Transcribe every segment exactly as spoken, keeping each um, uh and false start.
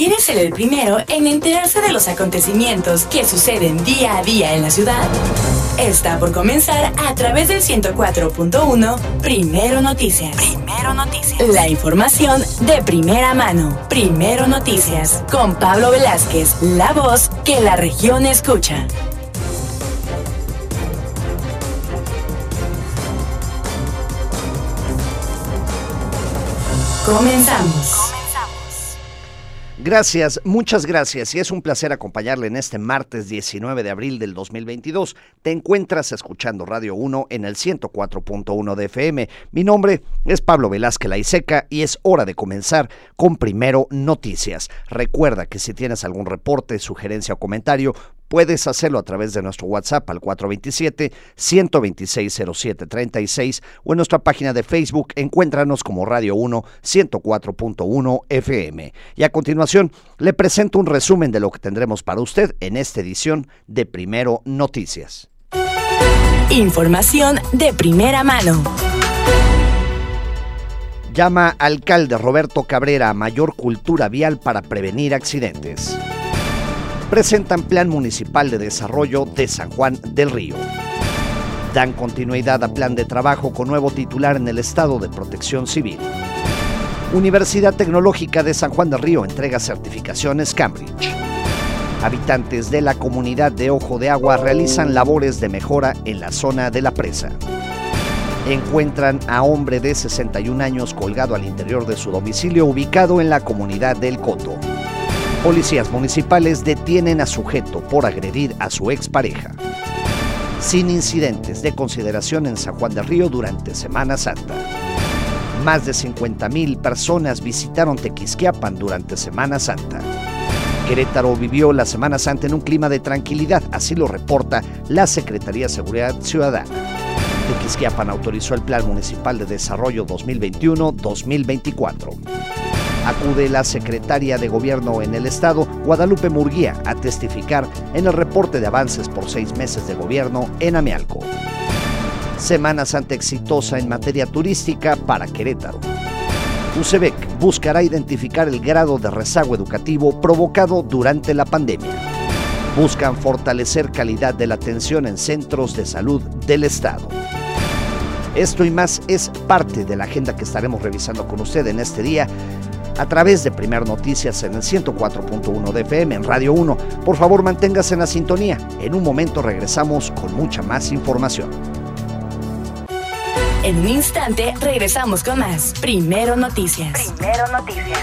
¿Quieres ser el primero en enterarse de los acontecimientos que suceden día a día en la ciudad? Está por comenzar a través del ciento cuatro punto uno Primero Noticias. Primero Noticias. La información de primera mano. Primero Noticias. Con Pablo Velázquez, la voz que la región escucha. Comenzamos. Gracias, muchas gracias y es un placer acompañarle en este martes diecinueve de abril del dos mil veintidós. Te encuentras escuchando Radio uno en el ciento cuatro punto uno de F M. Mi nombre es Pablo Velázquez Laiseca y es hora de comenzar con Primero Noticias. Recuerda que si tienes algún reporte, sugerencia o comentario, puedes hacerlo a través de nuestro WhatsApp al cuatro dos siete, uno dos seis, cero siete tres seis o en nuestra página de Facebook. Encuéntranos como Radio uno ciento cuatro punto uno F M. Y a continuación le presento un resumen de lo que tendremos para usted en esta edición de Primero Noticias. Información de primera mano. Llama alcalde Roberto Cabrera a mayor cultura vial para prevenir accidentes. Presentan Plan Municipal de Desarrollo de San Juan del Río. Dan continuidad a plan de trabajo con nuevo titular en el Estado de Protección Civil. Universidad Tecnológica de San Juan del Río entrega certificaciones Cambridge. Habitantes de la comunidad de Ojo de Agua realizan labores de mejora en la zona de la presa. Encuentran a hombre de sesenta y un años colgado al interior de su domicilio ubicado en la comunidad del Coto. Policías municipales detienen a sujeto por agredir a su expareja. Sin incidentes de consideración en San Juan del Río durante Semana Santa. Más de cincuenta mil personas visitaron Tequisquiapan durante Semana Santa. Querétaro vivió la Semana Santa en un clima de tranquilidad, así lo reporta la Secretaría de Seguridad Ciudadana. Tequisquiapan autorizó el Plan Municipal de Desarrollo dos mil veintiuno dos mil veinticuatro. Acude la secretaria de Gobierno en el Estado, Guadalupe Murguía, a testificar en el reporte de avances por seis meses de gobierno en Amealco. Semana Santa exitosa en materia turística para Querétaro. UCEBEC buscará identificar el grado de rezago educativo provocado durante la pandemia. Buscan fortalecer calidad de la atención en centros de salud del Estado. Esto y más es parte de la agenda que estaremos revisando con usted en este día a través de Primero Noticias en el ciento cuatro punto uno de F M en Radio uno. Por favor, manténgase en la sintonía. En un momento regresamos con mucha más información. En un instante regresamos con más Primero Noticias. Primero Noticias.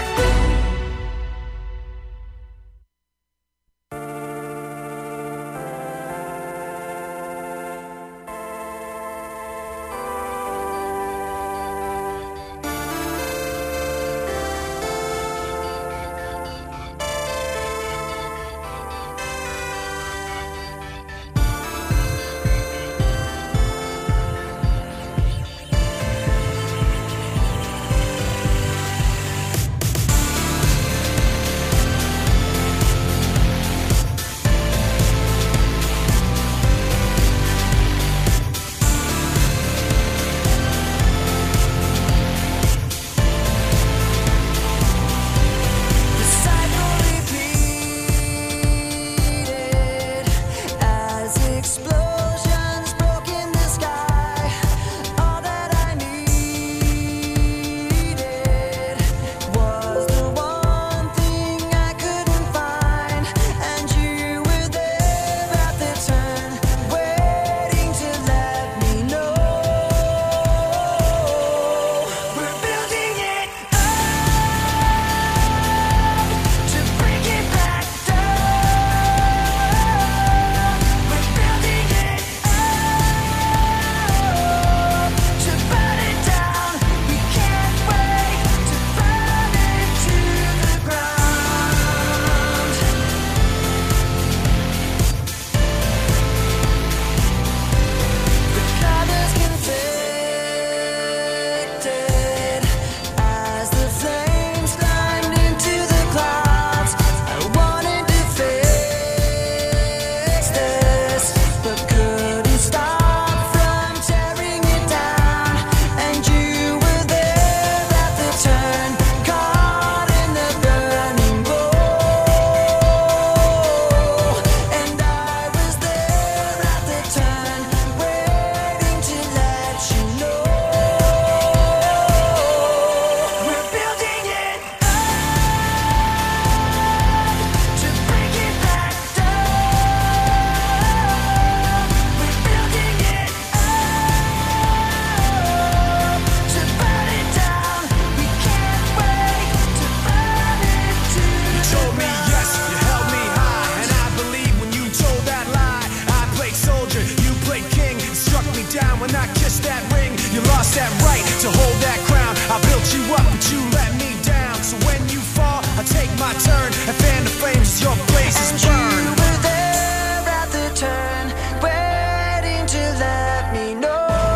to hold that crown. I built you up, but you let me down. So when you fall, I take my turn and fan the flames as your blazes burn. And you were there at the turn, waiting to let me know.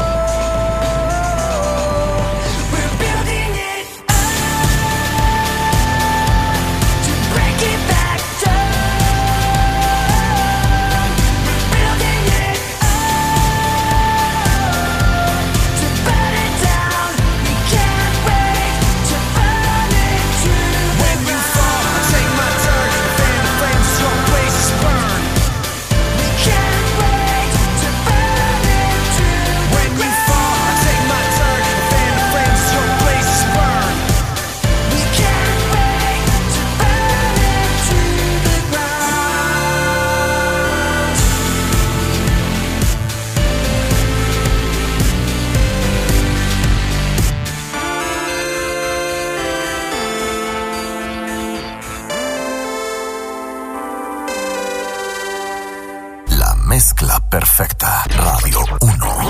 Mezcla perfecta. Radio uno.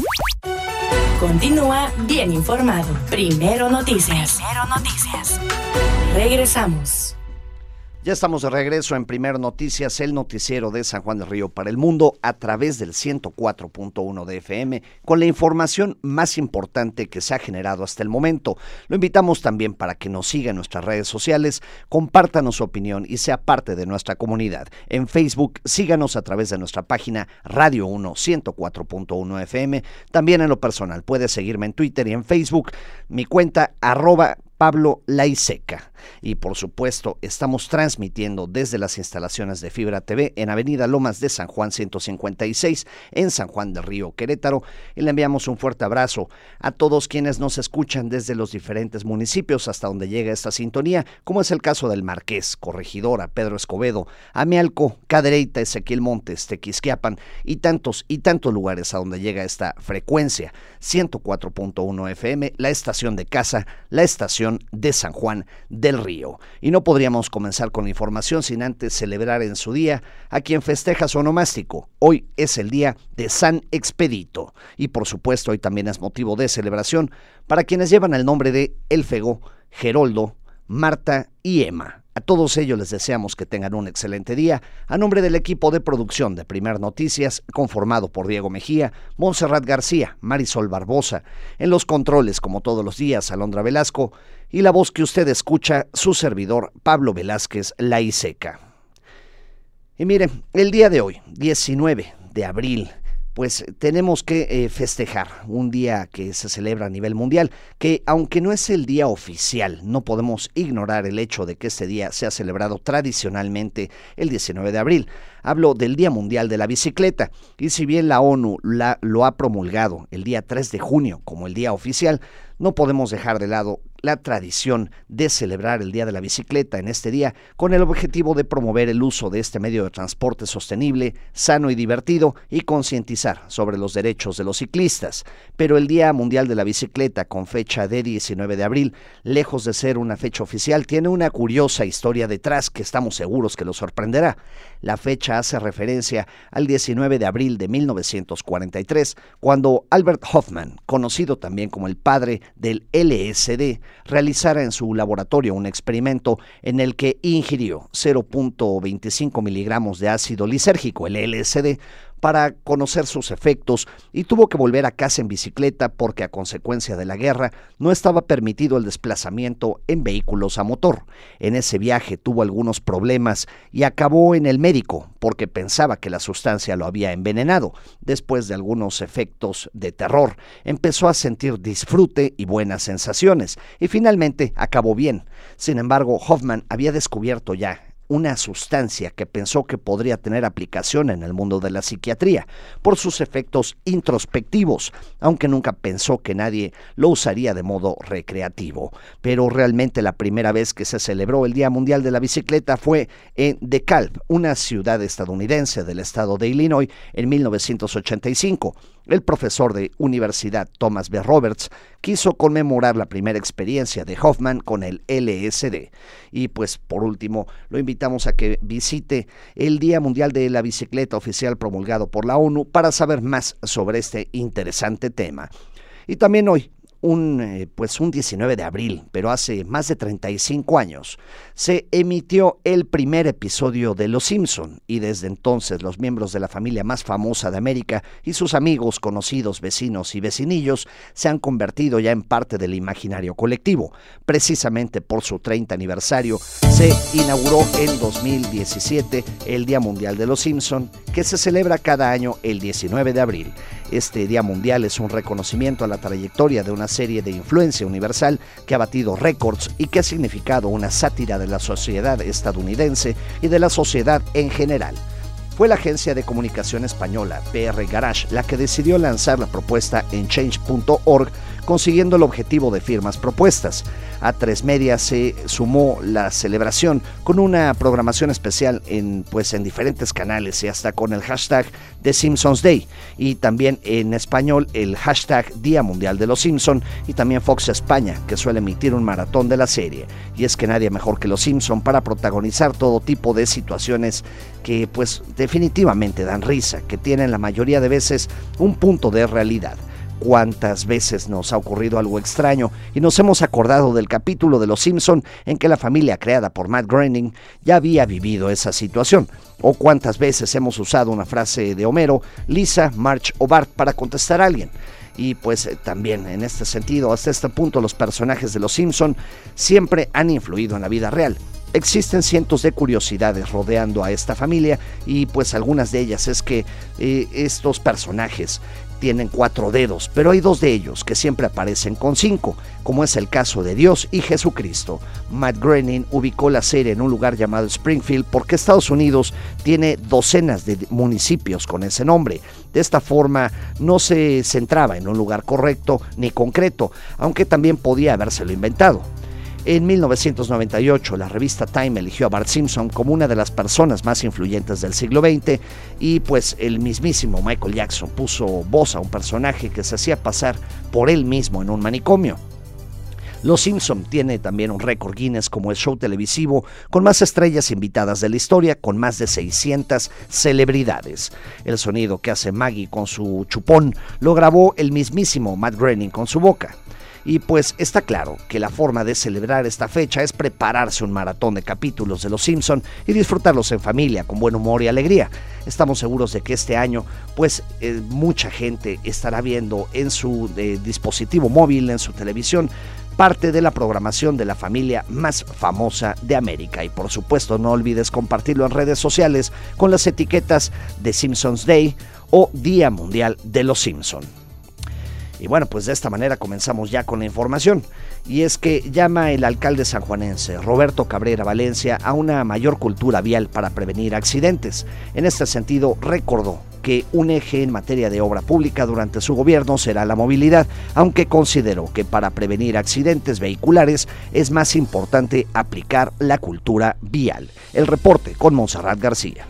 Continúa bien informado. Primero Noticias. Primero Noticias. Regresamos. Ya estamos de regreso en Primero Noticias, el noticiero de San Juan del Río para el mundo a través del ciento cuatro punto uno de F M con la información más importante que se ha generado hasta el momento. Lo invitamos también para que nos siga en nuestras redes sociales, compártanos su opinión y sea parte de nuestra comunidad. En Facebook, síganos a través de nuestra página Radio uno ciento cuatro punto uno F M. También en lo personal, puedes seguirme en Twitter y en Facebook, mi cuenta arroba Pablo Laiseca. Y por supuesto, estamos transmitiendo desde las instalaciones de Fibra T V en Avenida Lomas de San Juan ciento cincuenta y seis en San Juan del Río, Querétaro. Y le enviamos un fuerte abrazo a todos quienes nos escuchan desde los diferentes municipios hasta donde llega esta sintonía, como es el caso del Marqués, Corregidora, Pedro Escobedo, Amialco, Cadereyta, Ezequiel Montes, Tequisquiapan y tantos y tantos lugares a donde llega esta frecuencia. ciento cuatro punto uno F M, la estación de casa, la estación de San Juan del Río. Y no podríamos comenzar con la información sin antes celebrar en su día a quien festeja su onomástico. Hoy es el día de San Expedito y por supuesto hoy también es motivo de celebración para quienes llevan el nombre de Elfego, Geroldo, Marta y Emma. A todos ellos les deseamos que tengan un excelente día. A nombre del equipo de producción de Primer Noticias, conformado por Diego Mejía, Montserrat García, Marisol Barbosa, en los controles, como todos los días, Alondra Velasco, y la voz que usted escucha, su servidor, Pablo Velázquez Laiseca. Y miren, el día de hoy, diecinueve de abril, pues tenemos que eh, festejar un día que se celebra a nivel mundial, que aunque no es el día oficial, no podemos ignorar el hecho de que este día sea celebrado tradicionalmente el diecinueve de abril. Hablo del Día Mundial de la Bicicleta, y si bien la ONU la, lo ha promulgado el día tres de junio como el día oficial, no podemos dejar de lado la tradición de celebrar el Día de la Bicicleta en este día con el objetivo de promover el uso de este medio de transporte sostenible, sano y divertido y concientizar sobre los derechos de los ciclistas. Pero el Día Mundial de la Bicicleta, con fecha de diecinueve de abril, lejos de ser una fecha oficial, tiene una curiosa historia detrás que estamos seguros que lo sorprenderá. La fecha hace referencia al diecinueve de abril de mil novecientos cuarenta y tres, cuando Albert Hofmann, conocido también como el padre del L S D, realizara en su laboratorio un experimento en el que ingirió cero punto veinticinco miligramos de ácido lisérgico, el L S D, para conocer sus efectos, y tuvo que volver a casa en bicicleta porque a consecuencia de la guerra no estaba permitido el desplazamiento en vehículos a motor. En ese viaje tuvo algunos problemas y acabó en el médico porque pensaba que la sustancia lo había envenenado. Después de algunos efectos de terror, empezó a sentir disfrute y buenas sensaciones y finalmente acabó bien. Sin embargo, Hofmann había descubierto ya una sustancia que pensó que podría tener aplicación en el mundo de la psiquiatría por sus efectos introspectivos, aunque nunca pensó que nadie lo usaría de modo recreativo. Pero realmente la primera vez que se celebró el Día Mundial de la Bicicleta fue en DeKalb, una ciudad estadounidense del estado de Illinois, en mil novecientos ochenta y cinco. El profesor de universidad Thomas B. Roberts quiso conmemorar la primera experiencia de Hofmann con el L S D. Y pues por último, lo invitamos a que visite el Día Mundial de la Bicicleta oficial promulgado por la ONU para saber más sobre este interesante tema. Y también hoy, un, eh, pues un diecinueve de abril, pero hace más de treinta y cinco años, se emitió el primer episodio de Los Simpson, y desde entonces los miembros de la familia más famosa de América y sus amigos, conocidos, vecinos y vecinillos se han convertido ya en parte del imaginario colectivo. Precisamente por su treinta aniversario se inauguró en dos mil diecisiete el Día Mundial de Los Simpson, que se celebra cada año el diecinueve de abril. Este Día Mundial es un reconocimiento a la trayectoria de una serie de influencia universal que ha batido récords y que ha significado una sátira de la sociedad estadounidense y de la sociedad en general. Fue la agencia de comunicación española P R Garage la que decidió lanzar la propuesta en change punto org, consiguiendo el objetivo de firmas propuestas. A tres Media se sumó la celebración con una programación especial en, pues, en diferentes canales y hasta con el hashtag The Simpsons Day, y también en español el hashtag Día Mundial de los Simpson, y también Fox España, que suele emitir un maratón de la serie. Y es que nadie mejor que los Simpson para protagonizar todo tipo de situaciones que pues definitivamente dan risa, que tienen la mayoría de veces un punto de realidad. ¿Cuántas veces nos ha ocurrido algo extraño y nos hemos acordado del capítulo de Los Simpson en que la familia creada por Matt Groening ya había vivido esa situación? ¿O cuántas veces hemos usado una frase de Homero, Lisa, Marge o Bart para contestar a alguien? Y pues eh, también en este sentido, hasta este punto, los personajes de Los Simpson siempre han influido en la vida real. Existen cientos de curiosidades rodeando a esta familia, y pues algunas de ellas es que eh, estos personajes tienen cuatro dedos, pero hay dos de ellos que siempre aparecen con cinco, como es el caso de Dios y Jesucristo. Matt Groening ubicó la serie en un lugar llamado Springfield porque Estados Unidos tiene docenas de municipios con ese nombre. De esta forma no se centraba en un lugar correcto ni concreto, aunque también podía habérselo inventado. En mil novecientos noventa y ocho, la revista Time eligió a Bart Simpson como una de las personas más influyentes del siglo veinte, y pues el mismísimo Michael Jackson puso voz a un personaje que se hacía pasar por él mismo en un manicomio. Los Simpson tiene también un récord Guinness como el show televisivo con más estrellas invitadas de la historia, con más de seiscientas celebridades. El sonido que hace Maggie con su chupón lo grabó el mismísimo Matt Groening con su boca. Y pues está claro que la forma de celebrar esta fecha es prepararse un maratón de capítulos de Los Simpson y disfrutarlos en familia, con buen humor y alegría. Estamos seguros de que este año pues eh, mucha gente estará viendo en su eh, dispositivo móvil, en su televisión, parte de la programación de la familia más famosa de América. Y por supuesto no olvides compartirlo en redes sociales con las etiquetas de Simpsons Day o Día Mundial de los Simpson. Y bueno, pues de esta manera comenzamos ya con la información. Y es que llama el alcalde sanjuanense Roberto Cabrera Valencia a una mayor cultura vial para prevenir accidentes. En este sentido, recordó que un eje en materia de obra pública durante su gobierno será la movilidad, aunque consideró que para prevenir accidentes vehiculares es más importante aplicar la cultura vial. El reporte con Montserrat García.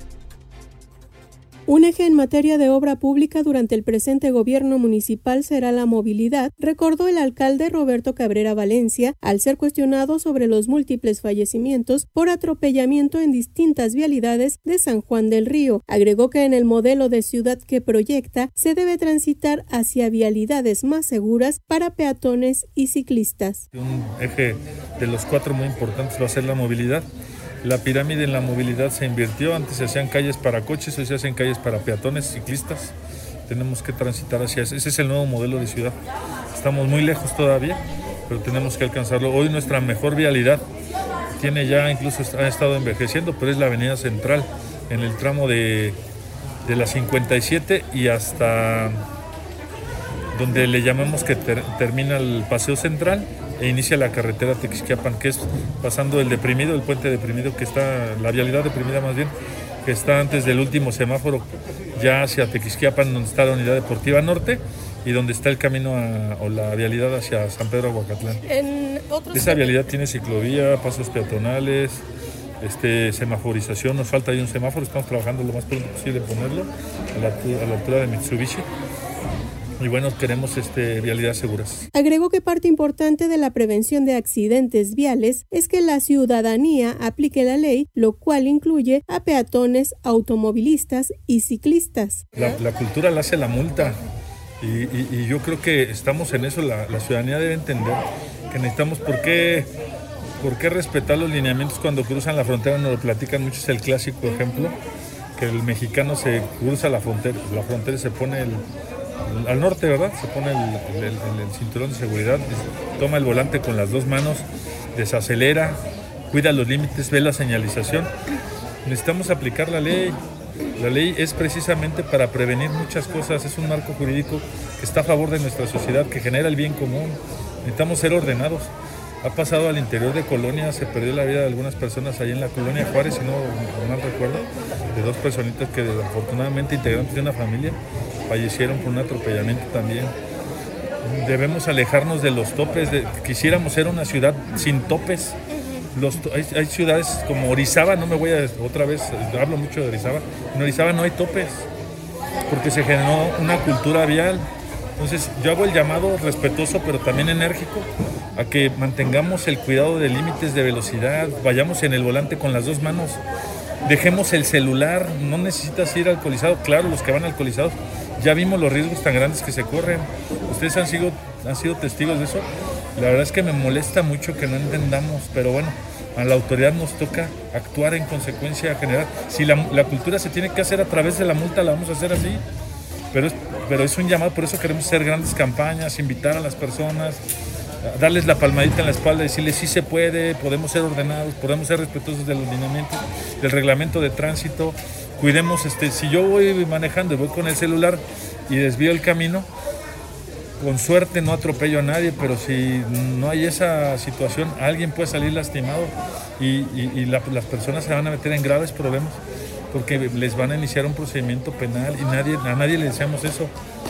Un eje en materia de obra pública durante el presente gobierno municipal será la movilidad, recordó el alcalde Roberto Cabrera Valencia al ser cuestionado sobre los múltiples fallecimientos por atropellamiento en distintas vialidades de San Juan del Río. Agregó que en el modelo de ciudad que proyecta se debe transitar hacia vialidades más seguras para peatones y ciclistas. Un eje de los cuatro muy importantes va a ser la movilidad. La pirámide en la movilidad se invirtió, antes se hacían calles para coches, hoy se hacen calles para peatones, ciclistas. Tenemos que transitar hacia ese, ese es el nuevo modelo de ciudad. Estamos muy lejos todavía, pero tenemos que alcanzarlo. Hoy nuestra mejor vialidad tiene ya, incluso ha estado envejeciendo, pero es la avenida Central, en el tramo de, de la cincuenta y siete y hasta donde le llamamos que ter, termina el Paseo Central e inicia la carretera Tequisquiapan, que es pasando el deprimido, el puente deprimido, que está, la vialidad deprimida más bien, que está antes del último semáforo, ya hacia Tequisquiapan, donde está la Unidad Deportiva Norte y donde está el camino a, o la vialidad hacia San Pedro Aguacatlán. En otros... Esa vialidad tiene ciclovía, pasos peatonales, este, semaforización, nos falta ahí un semáforo, estamos trabajando lo más pronto posible en ponerlo a la, a la altura de Mitsubishi. Y bueno, queremos este, vialidades seguras. Agregó que parte importante de la prevención de accidentes viales es que la ciudadanía aplique la ley, lo cual incluye a peatones, automovilistas y ciclistas. La, la cultura la hace la multa. Y, y, y yo creo que estamos en eso, la, la ciudadanía debe entender que necesitamos, ¿por qué, por qué respetar los lineamientos cuando cruzan la frontera? Nos lo platican mucho, es el clásico ejemplo, que el mexicano se cruza la frontera, la frontera se pone el, el, al norte, ¿verdad? Se pone el, el, el, el cinturón de seguridad, toma el volante con las dos manos, desacelera, cuida los límites, ve la señalización. Necesitamos aplicar la ley. La ley es precisamente para prevenir muchas cosas, es un marco jurídico que está a favor de nuestra sociedad, que genera el bien común. Necesitamos ser ordenados. Ha pasado al interior de Colonia, se perdió la vida de algunas personas ahí en la Colonia Juárez, si no mal recuerdo, de dos personitas que afortunadamente, integrantes de una familia, fallecieron por un atropellamiento también. Debemos alejarnos de los topes, de, quisiéramos ser una ciudad sin topes. Los, hay, hay ciudades como Orizaba, no me voy a otra vez, hablo mucho de Orizaba, en Orizaba no hay topes, porque se generó una cultura vial. Entonces yo hago el llamado respetuoso, pero también enérgico, a que mantengamos el cuidado de límites de velocidad, vayamos en el volante con las dos manos, dejemos el celular, no necesitas ir alcoholizado. Claro, los que van alcoholizados, ya vimos los riesgos tan grandes que se corren, ustedes han sido, han sido testigos de eso. La verdad es que me molesta mucho que no entendamos, pero bueno, a la autoridad nos toca actuar en consecuencia general. Si la, la cultura se tiene que hacer a través de la multa, la vamos a hacer así, pero es, pero es un llamado, por eso queremos hacer grandes campañas, invitar a las personas, darles la palmadita en la espalda, decirles sí se puede, podemos ser ordenados, podemos ser respetuosos de los lineamientos, del reglamento de tránsito, cuidemos, este, si yo voy manejando y voy con el celular y desvío el camino, con suerte no atropello a nadie, pero si no hay esa situación, alguien puede salir lastimado y, y, y la, las personas se van a meter en graves problemas porque les van a iniciar un procedimiento penal y nadie, a nadie le deseamos eso.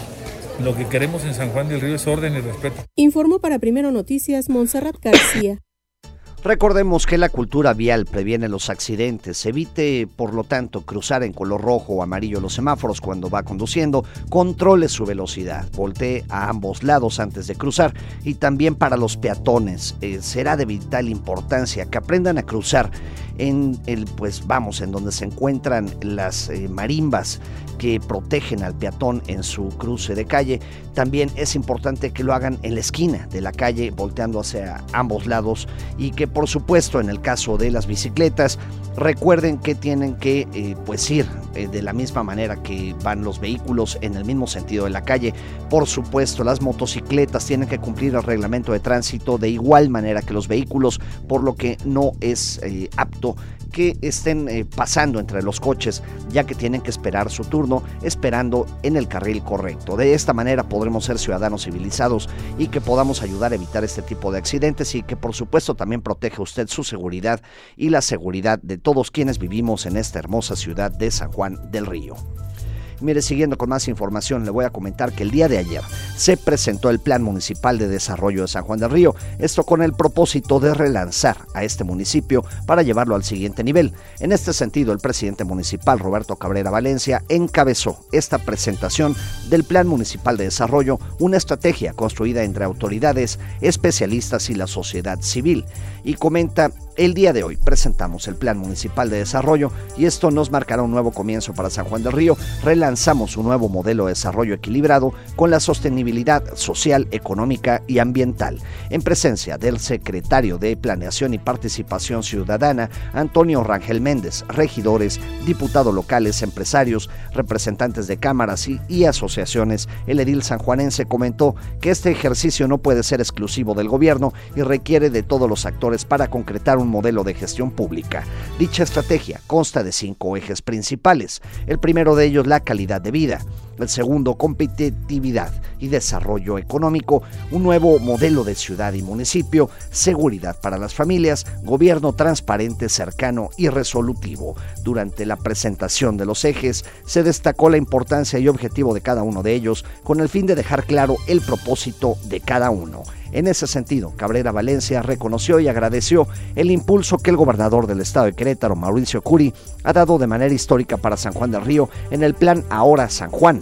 Lo que queremos en San Juan del Río es orden y respeto. Informó para Primero Noticias Montserrat García. Recordemos que la cultura vial previene los accidentes, evite por lo tanto cruzar en color rojo o amarillo los semáforos cuando va conduciendo, controle su velocidad, voltee a ambos lados antes de cruzar y también para los peatones eh, será de vital importancia que aprendan a cruzar en el, pues vamos, en donde se encuentran las eh, marimbas que protegen al peatón en su cruce de calle. También es importante que lo hagan en la esquina de la calle, volteando hacia ambos lados y que por supuesto en el caso de las bicicletas recuerden que tienen que eh, pues ir eh, de la misma manera que van los vehículos en el mismo sentido de la calle. Por supuesto las motocicletas tienen que cumplir el reglamento de tránsito de igual manera que los vehículos, por lo que no es eh, apto que estén eh, pasando entre los coches, ya que tienen que esperar su turno esperando en el carril correcto. De esta manera podremos ser ciudadanos civilizados y que podamos ayudar a evitar este tipo de accidentes y que por supuesto también proteja usted su seguridad y la seguridad de todos quienes vivimos en esta hermosa ciudad de San Juan del Río. Mire, siguiendo con más información, le voy a comentar que el día de ayer se presentó el Plan Municipal de Desarrollo de San Juan del Río, esto con el propósito de relanzar a este municipio para llevarlo al siguiente nivel. En este sentido, el presidente municipal, Roberto Cabrera Valencia, encabezó esta presentación del Plan Municipal de Desarrollo, una estrategia construida entre autoridades, especialistas y la sociedad civil. Y comenta: el día de hoy presentamos el Plan Municipal de Desarrollo y esto nos marcará un nuevo comienzo para San Juan del Río. Relanzamos un nuevo modelo de desarrollo equilibrado con la sostenibilidad social, económica y ambiental. En presencia del secretario de Planeación y Participación Ciudadana, Antonio Rangel Méndez, regidores, diputados locales, empresarios, representantes de cámaras y, y asociaciones, el edil sanjuanense comentó que este ejercicio no puede ser exclusivo del gobierno y requiere de todos los actores para concretar un modelo de gestión pública. Dicha estrategia consta de cinco ejes principales. El primero de ellos, la calidad de vida. El segundo, competitividad y desarrollo económico, un nuevo modelo de ciudad y municipio, seguridad para las familias, gobierno transparente, cercano y resolutivo. Durante la presentación de los ejes, se destacó la importancia y objetivo de cada uno de ellos, con el fin de dejar claro el propósito de cada uno. En ese sentido, Cabrera Valencia reconoció y agradeció el impulso que el gobernador del estado de Querétaro, Mauricio Curi, ha dado de manera histórica para San Juan del Río en el plan Ahora San Juan,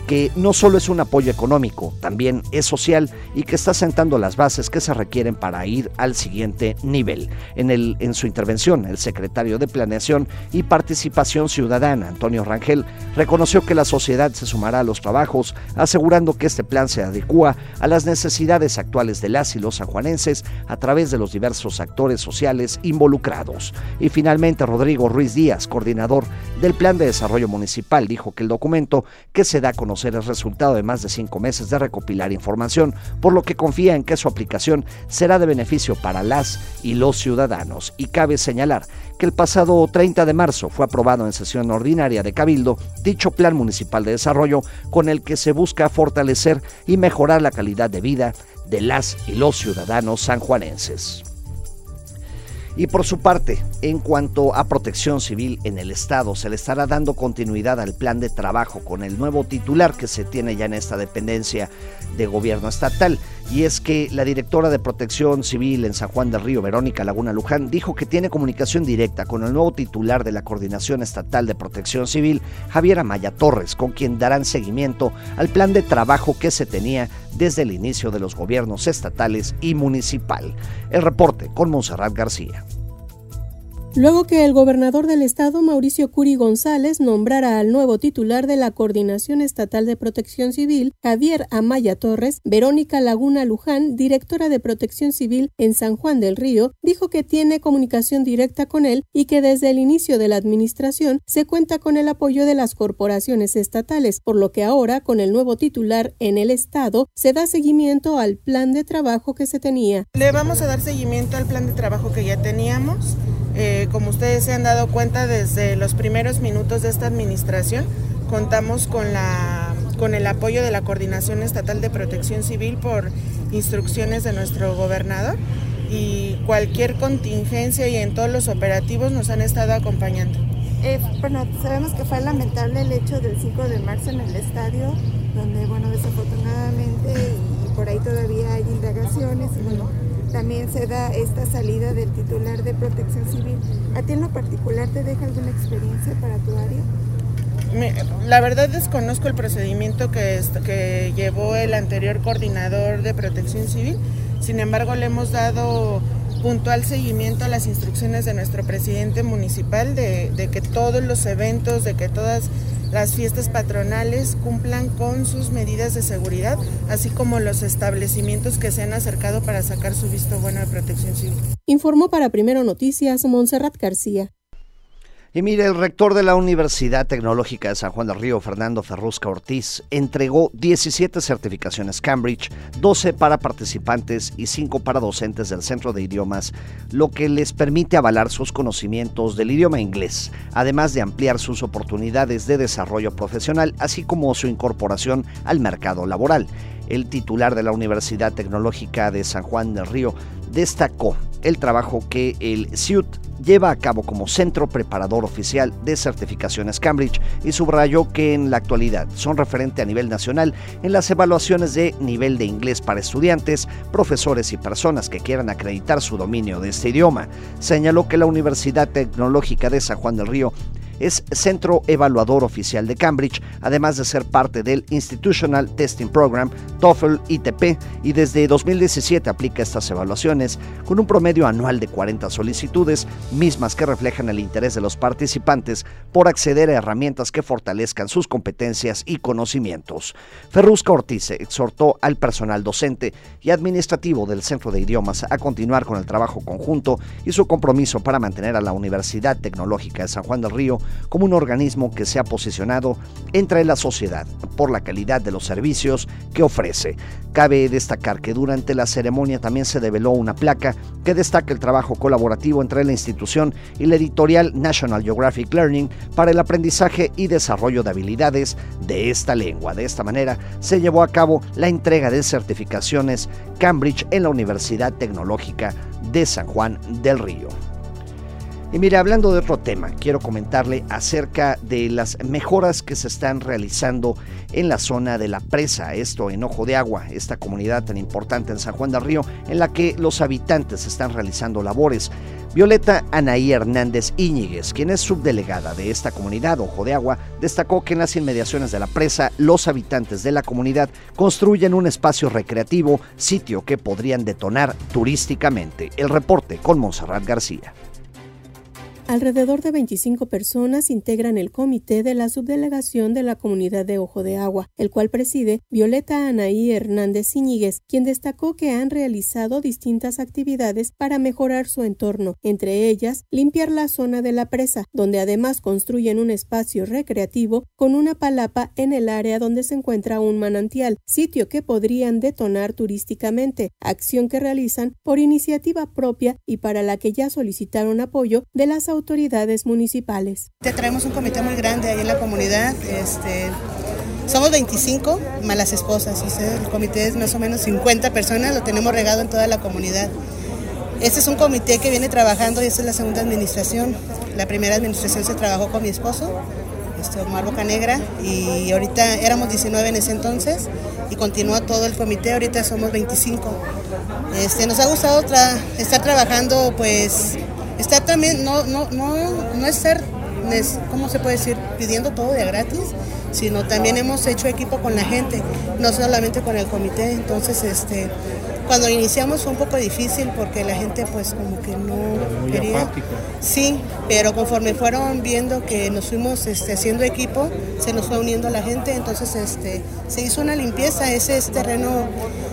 que no solo es un apoyo económico, también es social y que está sentando las bases que se requieren para ir al siguiente nivel. En, el, en su intervención, el secretario de Planeación y Participación Ciudadana, Antonio Rangel, reconoció que la sociedad se sumará a los trabajos, asegurando que este plan se adecúa a las necesidades actuales de las y los sanjuanenses a través de los diversos actores sociales involucrados. Y finalmente, Rodrigo Ruiz Díaz, coordinador del Plan de Desarrollo Municipal, dijo que el documento que se da a conocer es resultado de más de cinco meses de recopilar información, por lo que confía en que su aplicación será de beneficio para las y los ciudadanos. Y cabe señalar que el pasado treinta de marzo fue aprobado en sesión ordinaria de Cabildo dicho Plan Municipal de Desarrollo, con el que se busca fortalecer y mejorar la calidad de vida de las y los ciudadanos sanjuanenses. Y por su parte, en cuanto a protección civil en el estado, se le estará dando continuidad al plan de trabajo con el nuevo titular que se tiene ya en esta dependencia de gobierno estatal. Y es que la directora de Protección Civil en San Juan del Río, Verónica Laguna Luján, dijo que tiene comunicación directa con el nuevo titular de la Coordinación Estatal de Protección Civil, Javier Amaya Torres, con quien darán seguimiento al plan de trabajo que se tenía desde el inicio de los gobiernos estatales y municipal. El reporte con Montserrat García. Luego que el gobernador del estado, Mauricio Curi González, nombrara al nuevo titular de la Coordinación Estatal de Protección Civil, Javier Amaya Torres, Verónica Laguna Luján, directora de Protección Civil en San Juan del Río, dijo que tiene comunicación directa con él y que desde el inicio de la administración se cuenta con el apoyo de las corporaciones estatales, por lo que ahora, con el nuevo titular en el estado, se da seguimiento al plan de trabajo que se tenía. Le vamos a dar seguimiento al plan de trabajo que ya teníamos. Eh, como ustedes se han dado cuenta, desde los primeros minutos de esta administración contamos con, la, con el apoyo de la Coordinación Estatal de Protección Civil por instrucciones de nuestro gobernador, y cualquier contingencia y en todos los operativos nos han estado acompañando. Eh, bueno, sabemos que fue lamentable el hecho del cinco de marzo en el estadio, donde, bueno, desafortunadamente, y por ahí todavía hay indagaciones, y bueno, también se da esta salida del titular de Protección Civil. ¿A ti en lo particular te deja alguna experiencia para tu área? Me, la verdad desconozco el procedimiento que, que llevó el anterior coordinador de Protección Civil, sin embargo le hemos dado puntual seguimiento a las instrucciones de nuestro presidente municipal de, de que todos los eventos, de que todas las fiestas patronales cumplan con sus medidas de seguridad, así como los establecimientos que se han acercado para sacar su visto bueno de Protección Civil. Informó para Primero Noticias Montserrat García. Y mire, el rector de la Universidad Tecnológica de San Juan del Río, Fernando Ferrusca Ortiz, entregó diecisiete certificaciones Cambridge, doce para participantes y cinco para docentes del Centro de Idiomas, lo que les permite avalar sus conocimientos del idioma inglés, además de ampliar sus oportunidades de desarrollo profesional, así como su incorporación al mercado laboral. El titular de la Universidad Tecnológica de San Juan del Río destacó el trabajo que el C I U T lleva a cabo como centro preparador oficial de certificaciones Cambridge y subrayó que en la actualidad son referente a nivel nacional en las evaluaciones de nivel de inglés para estudiantes, profesores y personas que quieran acreditar su dominio de este idioma. Señaló que la Universidad Tecnológica de San Juan del Río es centro evaluador oficial de Cambridge, además de ser parte del Institutional Testing Program, TOEFL I T P, y desde dos mil diecisiete aplica estas evaluaciones con un promedio anual de cuarenta solicitudes, mismas que reflejan el interés de los participantes por acceder a herramientas que fortalezcan sus competencias y conocimientos. Ferrusca Ortiz exhortó al personal docente y administrativo del Centro de Idiomas a continuar con el trabajo conjunto y su compromiso para mantener a la Universidad Tecnológica de San Juan del Río como un organismo que se ha posicionado entre la sociedad por la calidad de los servicios que ofrece. Cabe destacar que durante la ceremonia también se develó una placa que destaca el trabajo colaborativo entre la institución y la editorial National Geographic Learning para el aprendizaje y desarrollo de habilidades de esta lengua. De esta manera se llevó a cabo la entrega de certificaciones Cambridge en la Universidad Tecnológica de San Juan del Río. Y mire, hablando de otro tema, quiero comentarle acerca de las mejoras que se están realizando en la zona de la presa, esto en Ojo de Agua, esta comunidad tan importante en San Juan del Río, en la que los habitantes están realizando labores. Violeta Anaí Hernández Íñiguez, quien es subdelegada de esta comunidad, Ojo de Agua, destacó que en las inmediaciones de la presa, los habitantes de la comunidad construyen un espacio recreativo, sitio que podrían detonar turísticamente. El reporte con Montserrat García. Alrededor de veinticinco personas integran el comité de la subdelegación de la comunidad de Ojo de Agua, el cual preside Violeta Anaí Hernández Íñiguez, quien destacó que han realizado distintas actividades para mejorar su entorno, entre ellas limpiar la zona de la presa, donde además construyen un espacio recreativo con una palapa en el área donde se encuentra un manantial, sitio que podrían detonar turísticamente, acción que realizan por iniciativa propia y para la que ya solicitaron apoyo de las autoridades municipales. Te traemos un comité muy grande ahí en la comunidad, este, somos veinticinco más las esposas, o sea, el comité es más o menos cincuenta personas, lo tenemos regado en toda la comunidad. Este es un comité que viene trabajando y esta es la segunda administración. La primera administración se trabajó con mi esposo, este, Omar Bocanegra, y ahorita éramos diecinueve en ese entonces y continúa todo el comité, ahorita somos veinticinco. Este, nos ha gustado tra- estar trabajando, pues, estar también, no, no, no, no es ser, ¿cómo se puede decir?, pidiendo todo de gratis, sino también hemos hecho equipo con la gente, no solamente con el comité. Entonces, este, cuando iniciamos fue un poco difícil porque la gente pues como que no muy quería. Apático. Sí, pero conforme fueron viendo que nos fuimos este, haciendo equipo, se nos fue uniendo la gente, entonces este, se hizo una limpieza, ese es terreno.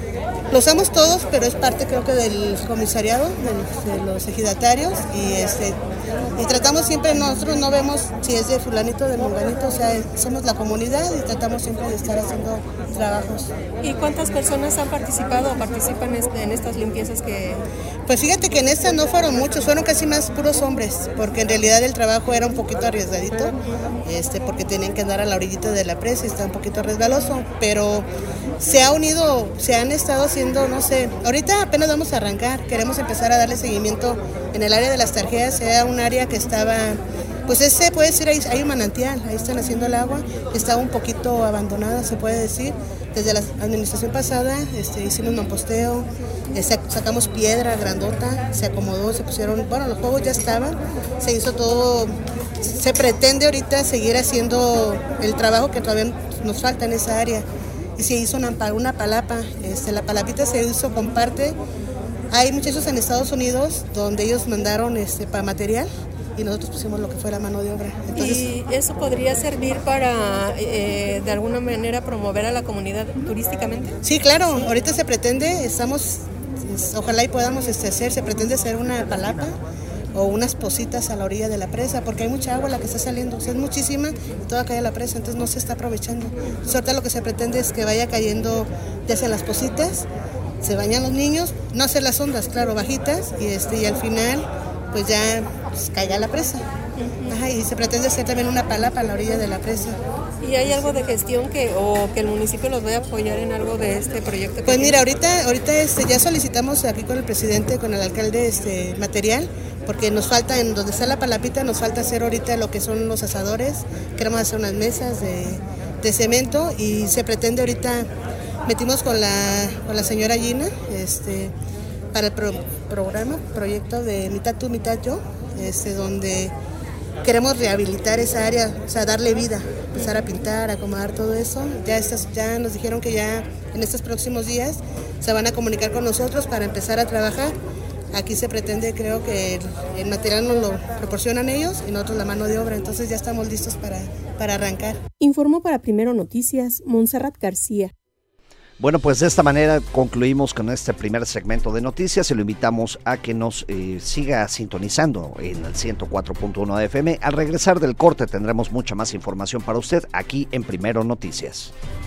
Lo usamos todos, pero es parte creo que del comisariado, de, de los ejidatarios, y este y tratamos siempre, nosotros no vemos si es de fulanito, de monganito, o sea, somos la comunidad y tratamos siempre de estar haciendo trabajos. ¿Y cuántas personas han participado o participan en estas limpiezas que...? Pues fíjate que en esta no fueron muchos, fueron casi más puros hombres, porque en realidad el trabajo era un poquito arriesgadito, este, porque tenían que andar a la orillita de la presa y está un poquito resbaloso, pero se ha unido, se han estado haciendo, no sé, ahorita apenas vamos a arrancar, queremos empezar a darle seguimiento en el área de las tarjeas, sea un área que estaba, pues ese puede decir, ahí hay un manantial, ahí están haciendo el agua, estaba un poquito abandonada, se puede decir. Desde la administración pasada este, hicimos mamposteo, eh, sacamos piedra grandota, se acomodó, se pusieron, bueno, los juegos ya estaban, se hizo todo, se pretende ahorita seguir haciendo el trabajo que todavía nos falta en esa área. Y se hizo una, una palapa, este, la palapita se hizo con parte, hay muchachos en Estados Unidos donde ellos mandaron este, para material, y nosotros pusimos lo que fue la mano de obra. Entonces, ¿y eso podría servir para, eh, de alguna manera, promover a la comunidad turísticamente? Sí, claro, ahorita se pretende, estamos, ojalá y podamos este, hacer, se pretende hacer una palapa o unas pocitas a la orilla de la presa, porque hay mucha agua la que está saliendo, o sea, es muchísima y toda cae a la presa, entonces no se está aprovechando. Entonces, ahorita lo que se pretende es que vaya cayendo ya sea las pocitas, se bañan los niños, no hacer las ondas, claro, bajitas, y, este, y al final pues ya pues, caiga la presa. Ajá, y se pretende hacer también una palapa a la orilla de la presa. ¿Y hay algo de gestión que o que el municipio los vaya a apoyar en algo de este proyecto? Pues mira, ahorita ahorita este, ya solicitamos aquí con el presidente, con el alcalde, este material, porque nos falta, en donde está la palapita, nos falta hacer ahorita lo que son los asadores, queremos hacer unas mesas de, de cemento y se pretende ahorita, metimos con la, con la señora Gina, este... para el pro, programa, proyecto de mitad tú, mitad yo, este, donde queremos rehabilitar esa área, o sea, darle vida, empezar a pintar, acomodar todo eso. Ya, estas, ya nos dijeron que ya en estos próximos días se van a comunicar con nosotros para empezar a trabajar. Aquí se pretende, creo que el, el material nos lo proporcionan ellos y nosotros la mano de obra, entonces ya estamos listos para, para arrancar. Informó para Primero Noticias, Montserrat García. Bueno, pues de esta manera concluimos con este primer segmento de noticias y lo invitamos a que nos eh, siga sintonizando en el ciento cuatro punto uno de F M. Al regresar del corte tendremos mucha más información para usted aquí en Primero Noticias.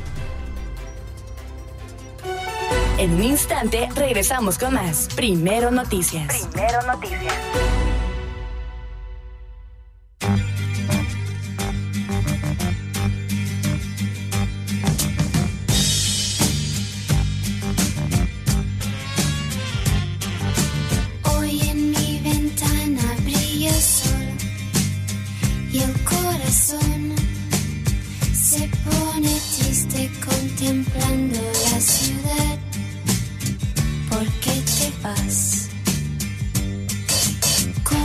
En un instante regresamos con más Primero Noticias. Primero Noticias. Y el corazón se pone triste contemplando la ciudad. ¿Por qué te vas?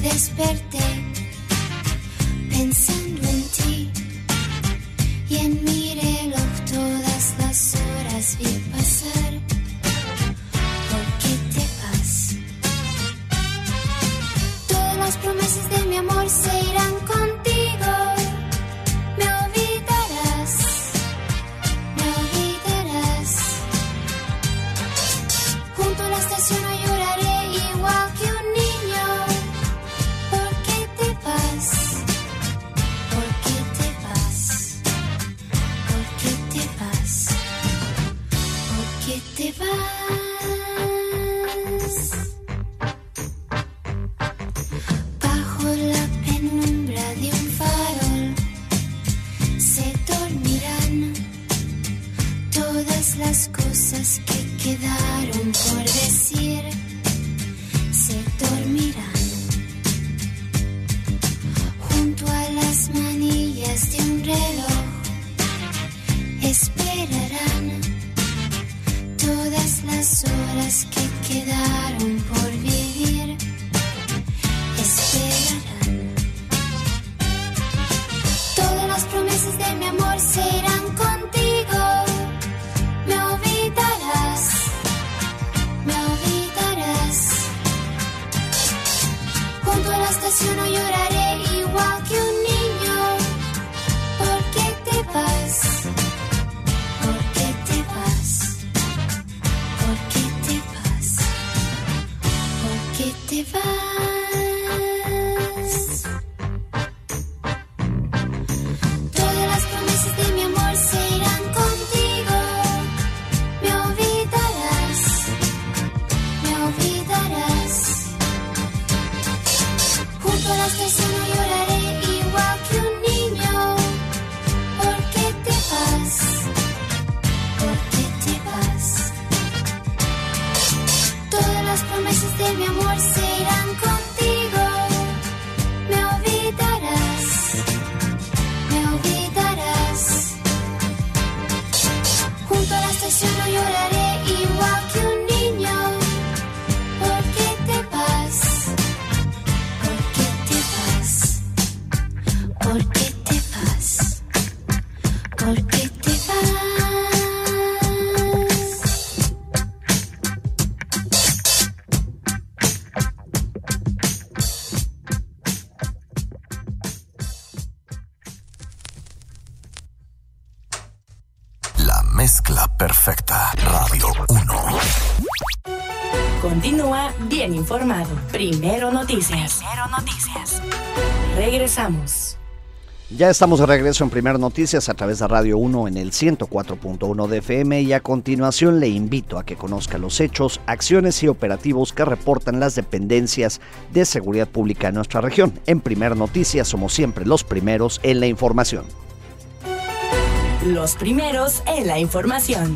desperté pensando en ti y en mi reloj todas las horas vi pasar. ¿Por qué te vas? Todas las promesas de mi amor se irán contigo. Me olvidarás, me olvidarás. Junto a la estación no lloraré igual que un niño. ¿Por qué te vas? ¿Por qué te vas? ¿Por qué te vas? ¿Por qué te vas? Bajo la penumbra de un farol se dormirán todas las cosas que quedaron por decir. Se dormirán junto a las manillas de un reloj. Esperarán todas las horas que quedaron por vivir. Esperarán. Todas las promesas de mi amor se irán contigo. Me olvidarás, me olvidarás. Junto a la estación no lloraré igual que un niño. ¿Por qué te vas? ¿Por qué te vas? ¿Por qué te vas? ¿Por qué te vas? Todas las promesas de mi amor se irán contigo. Me olvidarás, me olvidarás. Junto a la estación no lloraré igual que un niño. ¿Por qué te vas? ¿Por qué te vas? Todas las promesas de mi amor se irán contigo. Me olvidarás, me olvidarás. Junto a la estación no lloraré igual que un niño. ¿Por qué te vas? ¿Por qué te vas? ¿Por qué te vas? ¿Por qué te vas? La mezcla perfecta. Radio uno. Continúa bien informado. Primero Noticias. Primero Noticias. Regresamos. Ya estamos de regreso en Primero Noticias a través de Radio uno en el ciento cuatro punto uno de F M y a continuación le invito a que conozca los hechos, acciones y operativos que reportan las dependencias de seguridad pública en nuestra región. En Primero Noticias somos siempre los primeros en la información. Los primeros en la información.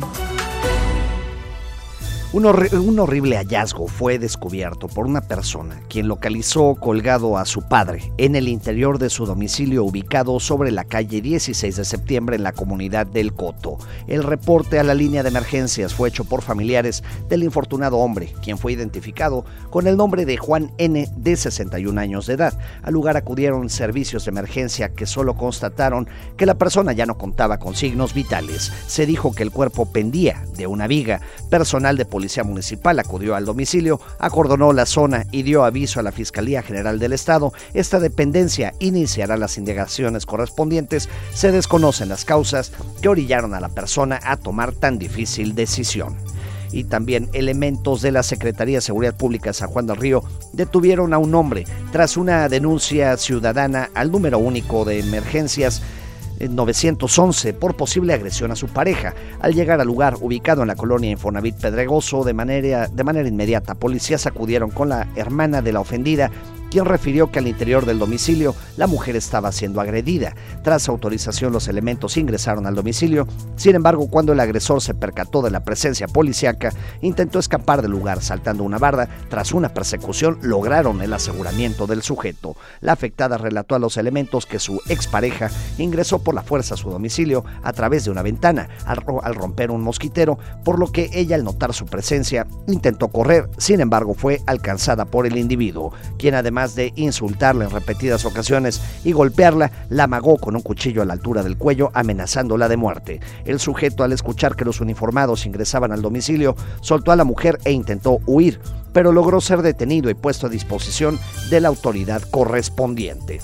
Un, hor- un horrible hallazgo fue descubierto por una persona quien localizó colgado a su padre en el interior de su domicilio ubicado sobre la calle dieciséis de septiembre en la comunidad del Coto. El reporte a la línea de emergencias fue hecho por familiares del infortunado hombre, quien fue identificado con el nombre de Juan N., de sesenta y un años de edad. Al lugar acudieron servicios de emergencia que solo constataron que la persona ya no contaba con signos vitales. Se dijo que el cuerpo pendía de una viga. Personal de policía Policía Municipal acudió al domicilio, acordonó la zona y dio aviso a la Fiscalía General del Estado. Esta dependencia iniciará las indagaciones correspondientes. Se desconocen las causas que orillaron a la persona a tomar tan difícil decisión. Y también elementos de la Secretaría de Seguridad Pública de San Juan del Río detuvieron a un hombre tras una denuncia ciudadana al número único de emergencias novecientos once por posible agresión a su pareja. Al llegar al lugar ubicado en la colonia Infonavit Pedregoso, de manera, de manera inmediata, policías acudieron con la hermana de la ofendida, quien refirió que al interior del domicilio la mujer estaba siendo agredida. Tras autorización, los elementos ingresaron al domicilio. Sin embargo, cuando el agresor se percató de la presencia policíaca, intentó escapar del lugar saltando una barda. Tras una persecución, lograron el aseguramiento del sujeto. La afectada relató a los elementos que su expareja ingresó por la fuerza a su domicilio a través de una ventana al, al romper un mosquitero, por lo que ella, al notar su presencia, intentó correr. Sin embargo, fue alcanzada por el individuo, quien además además de insultarla en repetidas ocasiones y golpearla, la amagó con un cuchillo a la altura del cuello, amenazándola de muerte. El sujeto, al escuchar que los uniformados ingresaban al domicilio, soltó a la mujer e intentó huir, pero logró ser detenido y puesto a disposición de la autoridad correspondiente.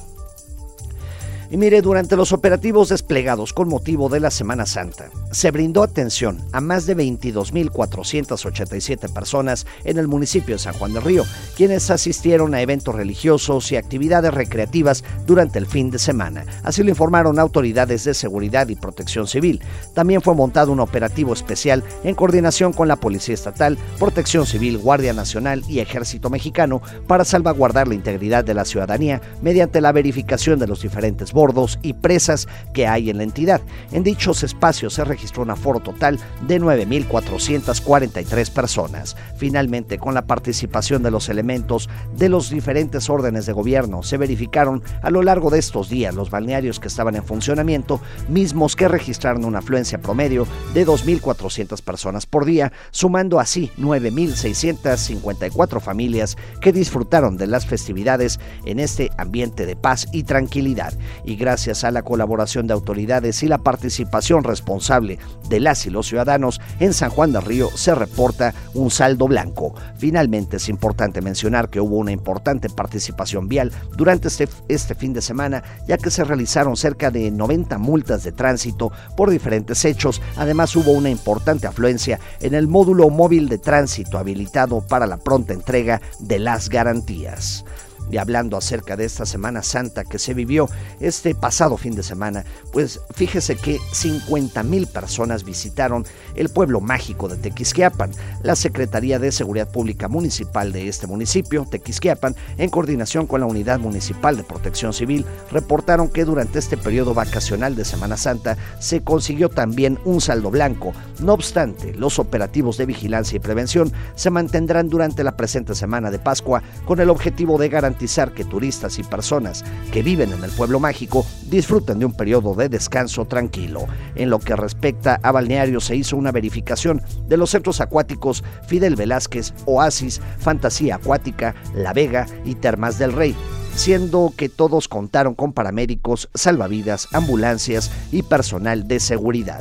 Y mire, durante los operativos desplegados con motivo de la Semana Santa, se brindó atención a más de veintidós mil cuatrocientas ochenta y siete personas en el municipio de San Juan del Río, quienes asistieron a eventos religiosos y actividades recreativas durante el fin de semana. Así lo informaron autoridades de seguridad y protección civil. También fue montado un operativo especial en coordinación con la Policía Estatal, Protección Civil, Guardia Nacional y Ejército Mexicano para salvaguardar la integridad de la ciudadanía mediante la verificación de los diferentes bordos y presas que hay en la entidad. En dichos espacios se registró un aforo total de nueve mil cuatrocientas cuarenta y tres personas. Finalmente, con la participación de los elementos de los diferentes órdenes de gobierno, se verificaron a lo largo de estos días los balnearios que estaban en funcionamiento, mismos que registraron una afluencia promedio de dos mil cuatrocientas personas por día, sumando así nueve mil seiscientas cincuenta y cuatro familias que disfrutaron de las festividades en este ambiente de paz y tranquilidad. Y gracias a la colaboración de autoridades y la participación responsable de las y los ciudadanos, en San Juan del Río se reporta un saldo blanco. Finalmente, es importante mencionar que hubo una importante participación vial durante este, este fin de semana, ya que se realizaron cerca de noventa multas de tránsito por diferentes hechos. Además, hubo una importante afluencia en el módulo móvil de tránsito habilitado para la pronta entrega de las garantías. Y hablando acerca de esta Semana Santa que se vivió este pasado fin de semana, pues fíjese que cincuenta mil personas visitaron el pueblo mágico de Tequisquiapan. La Secretaría de Seguridad Pública Municipal de este municipio, Tequisquiapan, en coordinación con la Unidad Municipal de Protección Civil, reportaron que durante este periodo vacacional de Semana Santa se consiguió también un saldo blanco. No obstante, los operativos de vigilancia y prevención se mantendrán durante la presente semana de Pascua con el objetivo de garantizar que turistas y personas que viven en el pueblo mágico disfruten de un periodo de descanso tranquilo. En lo que respecta a balnearios, se hizo una verificación de los centros acuáticos Fidel Velázquez, Oasis, Fantasía Acuática, La Vega y Termas del Rey, siendo que todos contaron con paramédicos, salvavidas, ambulancias y personal de seguridad.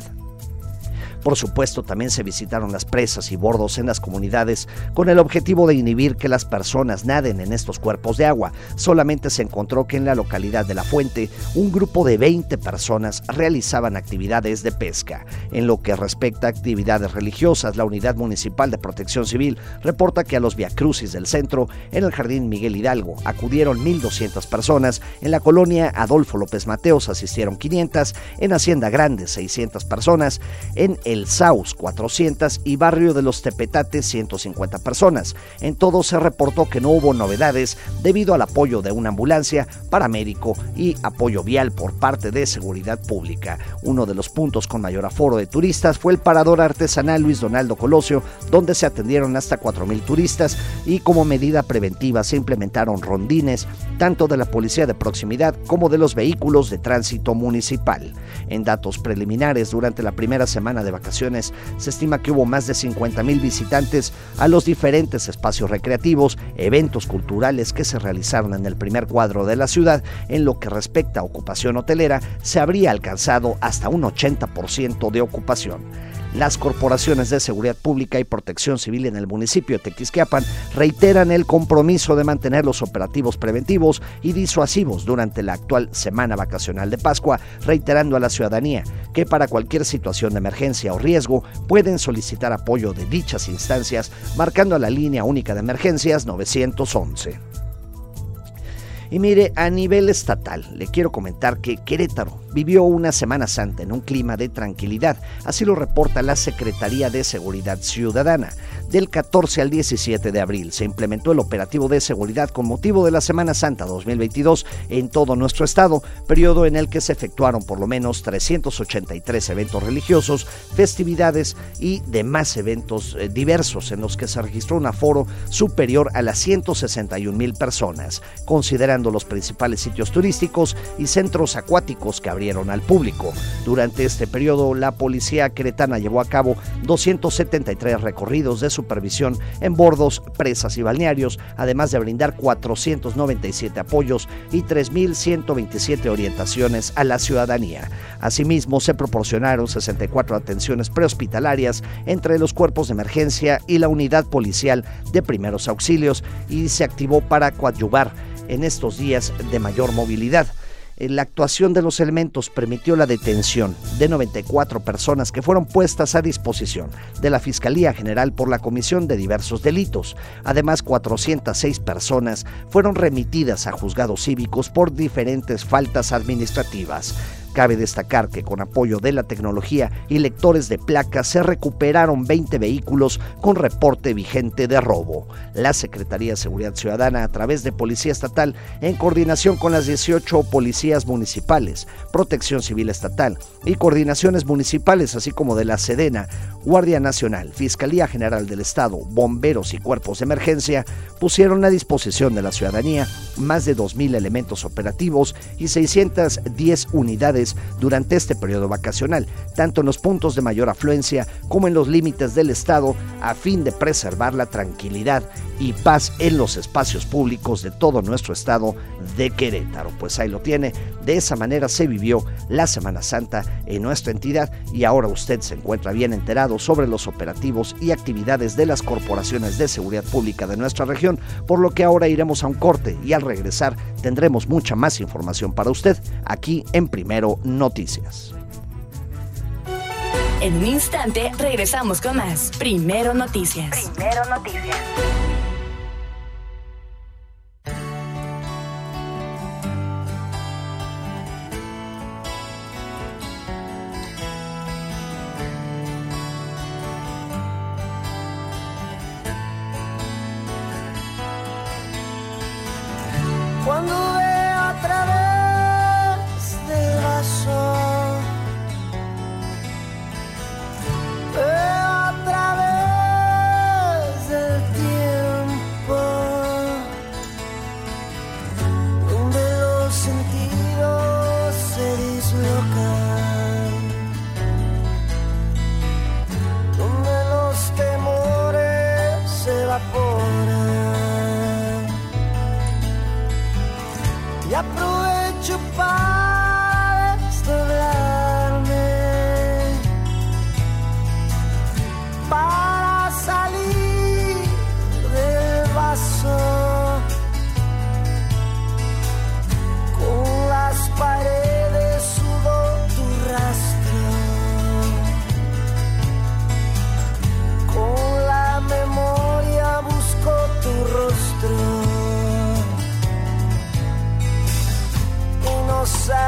Por supuesto, también se visitaron las presas y bordos en las comunidades con el objetivo de inhibir que las personas naden en estos cuerpos de agua. Solamente se encontró que en la localidad de La Fuente, un grupo de veinte personas realizaban actividades de pesca. En lo que respecta a actividades religiosas, la Unidad Municipal de Protección Civil reporta que a los viacrucis del centro, en el Jardín Miguel Hidalgo, acudieron mil doscientas personas, en la colonia Adolfo López Mateos asistieron quinientas, en Hacienda Grande seiscientas personas, en el Saus cuatrocientas y Barrio de los Tepetates ciento cincuenta personas. En todo se reportó que no hubo novedades debido al apoyo de una ambulancia, paramédico y apoyo vial por parte de Seguridad Pública. Uno de los puntos con mayor aforo de turistas fue el Parador Artesanal Luis Donaldo Colosio, donde se atendieron hasta cuatro mil turistas, y como medida preventiva se implementaron rondines tanto de la policía de proximidad como de los vehículos de tránsito municipal. En datos preliminares, durante la primera semana de vacaciones, se estima que hubo más de cincuenta mil visitantes a los diferentes espacios recreativos, eventos culturales que se realizaron en el primer cuadro de la ciudad. En lo que respecta a ocupación hotelera, se habría alcanzado hasta un ochenta por ciento de ocupación. Las corporaciones de seguridad pública y protección civil en el municipio de Tequisquiapan reiteran el compromiso de mantener los operativos preventivos y disuasivos durante la actual semana vacacional de Pascua, reiterando a la ciudadanía que para cualquier situación de emergencia o riesgo pueden solicitar apoyo de dichas instancias marcando a la línea única de emergencias nueve once. Y mire, a nivel estatal, le quiero comentar que Querétaro vivió una Semana Santa en un clima de tranquilidad, así lo reporta la Secretaría de Seguridad Ciudadana. Del catorce al diecisiete de abril se implementó el operativo de seguridad con motivo de la Semana Santa dos mil veintidós en todo nuestro estado, periodo en el que se efectuaron por lo menos trescientos ochenta y tres eventos religiosos, festividades y demás eventos eh, diversos en los que se registró un aforo superior a las ciento sesenta y un mil personas, considerando los principales sitios turísticos y centros acuáticos que abrieron al público. Durante este periodo, la policía queretana llevó a cabo doscientos setenta y tres recorridos de supervisión en bordos, presas y balnearios, además de brindar cuatrocientos noventa y siete apoyos y tres mil ciento veintisiete orientaciones a la ciudadanía. Asimismo, se proporcionaron sesenta y cuatro atenciones prehospitalarias entre los cuerpos de emergencia y la unidad policial de primeros auxilios y se activó para coadyuvar en estos días de mayor movilidad. La actuación de los elementos permitió la detención de noventa y cuatro personas que fueron puestas a disposición de la Fiscalía General por la comisión de diversos delitos. Además, cuatrocientas seis personas fueron remitidas a juzgados cívicos por diferentes faltas administrativas. Cabe destacar que con apoyo de la tecnología y lectores de placas se recuperaron veinte vehículos con reporte vigente de robo. La Secretaría de Seguridad Ciudadana, a través de Policía Estatal, en coordinación con las dieciocho policías municipales, Protección Civil Estatal y coordinaciones municipales, así como de la Sedena, Guardia Nacional, Fiscalía General del Estado, bomberos y cuerpos de emergencia, pusieron a disposición de la ciudadanía más de dos mil elementos operativos y seiscientas diez unidades durante este periodo vacacional, tanto en los puntos de mayor afluencia como en los límites del estado, a fin de preservar la tranquilidad y paz en los espacios públicos de todo nuestro estado de Querétaro. Pues ahí lo tiene, de esa manera se vivió la Semana Santa en nuestra entidad y ahora usted se encuentra bien enterado sobre los operativos y actividades de las corporaciones de seguridad pública de nuestra región, por lo que ahora iremos a un corte y al regresar tendremos mucha más información para usted aquí en Primero Noticias. En un instante regresamos con más Primero Noticias. Primero Noticias. Cuando veo a través del vaso, veo a través del tiempo, donde los sentidos se dislocan, donde los temores se evaporan. Y aprovecho para desdoblarme, para salir del vaso, con las paredes subo tu rastro, con la memoria busco tu rostro. No sabes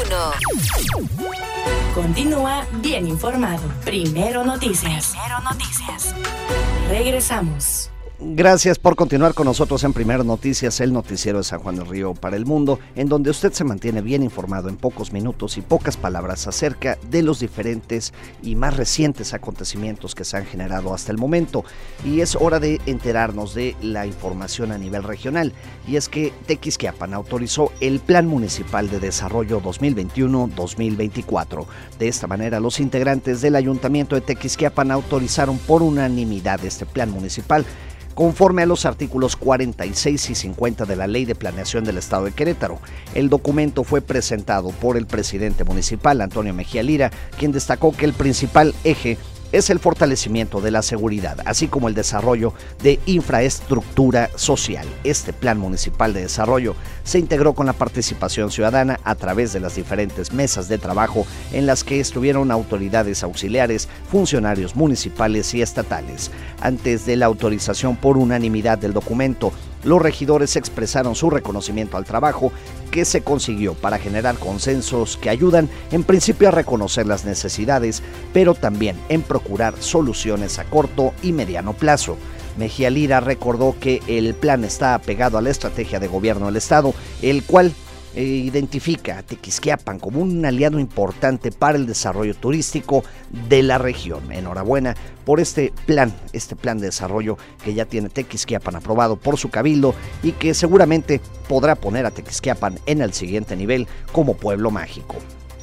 uno. Continúa bien informado. Primero Noticias. Primero Noticias. Regresamos. Gracias por continuar con nosotros en Primero Noticias, el noticiero de San Juan del Río para el mundo, en donde usted se mantiene bien informado en pocos minutos y pocas palabras acerca de los diferentes y más recientes acontecimientos que se han generado hasta el momento. Y es hora de enterarnos de la información a nivel regional, y es que Tequisquiapan autorizó el Plan Municipal de Desarrollo dos mil veintiuno dos mil veinticuatro. De esta manera, los integrantes del Ayuntamiento de Tequisquiapan autorizaron por unanimidad este plan municipal, conforme a los artículos cuarenta y seis y cincuenta de la Ley de Planeación del Estado de Querétaro. El documento fue presentado por el presidente municipal, Antonio Mejía Lira, quien destacó que el principal eje es el fortalecimiento de la seguridad, así como el desarrollo de infraestructura social. Este plan municipal de desarrollo se integró con la participación ciudadana a través de las diferentes mesas de trabajo en las que estuvieron autoridades auxiliares, funcionarios municipales y estatales. Antes de la autorización por unanimidad del documento, los regidores expresaron su reconocimiento al trabajo que se consiguió para generar consensos que ayudan en principio a reconocer las necesidades, pero también en procurar soluciones a corto y mediano plazo. Mejía Lira recordó que el plan está apegado a la estrategia de gobierno del Estado, el cual eh, identifica a Tequisquiapan como un aliado importante para el desarrollo turístico de la región. Enhorabuena por este plan, este plan de desarrollo que ya tiene Tequisquiapan aprobado por su cabildo y que seguramente podrá poner a Tequisquiapan en el siguiente nivel como pueblo mágico.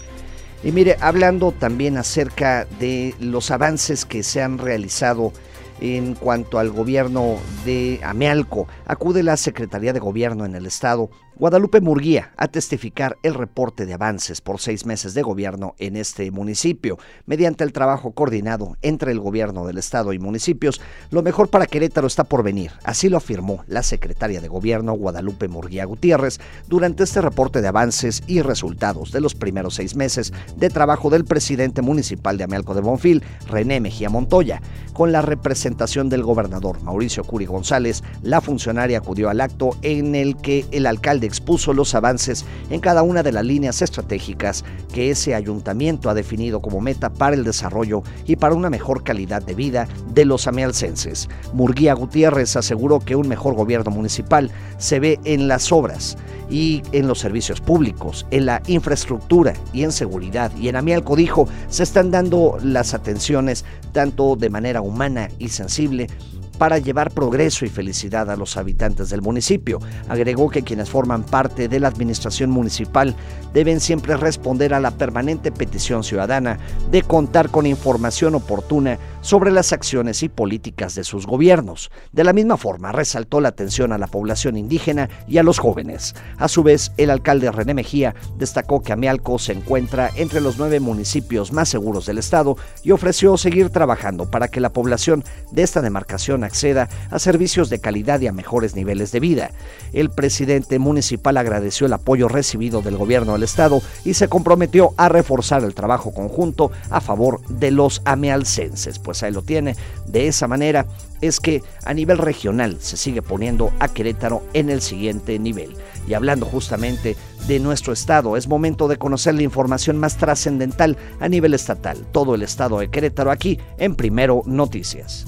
Y mire, hablando también acerca de los avances que se han realizado en cuanto al gobierno de Amealco, acude la Secretaría de Gobierno en el Estado, Guadalupe Murguía, a testificar el reporte de avances por seis meses de gobierno en este municipio. Mediante el trabajo coordinado entre el gobierno del Estado y municipios, lo mejor para Querétaro está por venir. Así lo afirmó la secretaria de Gobierno, Guadalupe Murguía Gutiérrez, durante este reporte de avances y resultados de los primeros seis meses de trabajo del presidente municipal de Amealco de Bonfil, René Mejía Montoya. Con la representación del gobernador Mauricio Curi González, la funcionaria acudió al acto en el que el alcalde expuso los avances en cada una de las líneas estratégicas que ese ayuntamiento ha definido como meta para el desarrollo y para una mejor calidad de vida de los amealcenses. Murguía Gutiérrez aseguró que un mejor gobierno municipal se ve en las obras y en los servicios públicos, en la infraestructura y en seguridad. Y en Amealco, dijo, se están dando las atenciones tanto de manera humana y sensible para llevar progreso y felicidad a los habitantes del municipio. Agregó que quienes forman parte de la administración municipal deben siempre responder a la permanente petición ciudadana de contar con información oportuna sobre las acciones y políticas de sus gobiernos. De la misma forma, resaltó la atención a la población indígena y a los jóvenes. A su vez, el alcalde René Mejía destacó que Amealco se encuentra entre los nueve municipios más seguros del estado y ofreció seguir trabajando para que la población de esta demarcación acceda a servicios de calidad y a mejores niveles de vida. El presidente municipal agradeció el apoyo recibido del gobierno del estado y se comprometió a reforzar el trabajo conjunto a favor de los amealcenses. Pues ahí lo tiene. De esa manera es que a nivel regional se sigue poniendo a Querétaro en el siguiente nivel. Y hablando justamente de nuestro estado, es momento de conocer la información más trascendental a nivel estatal. Todo el estado de Querétaro aquí en Primero Noticias.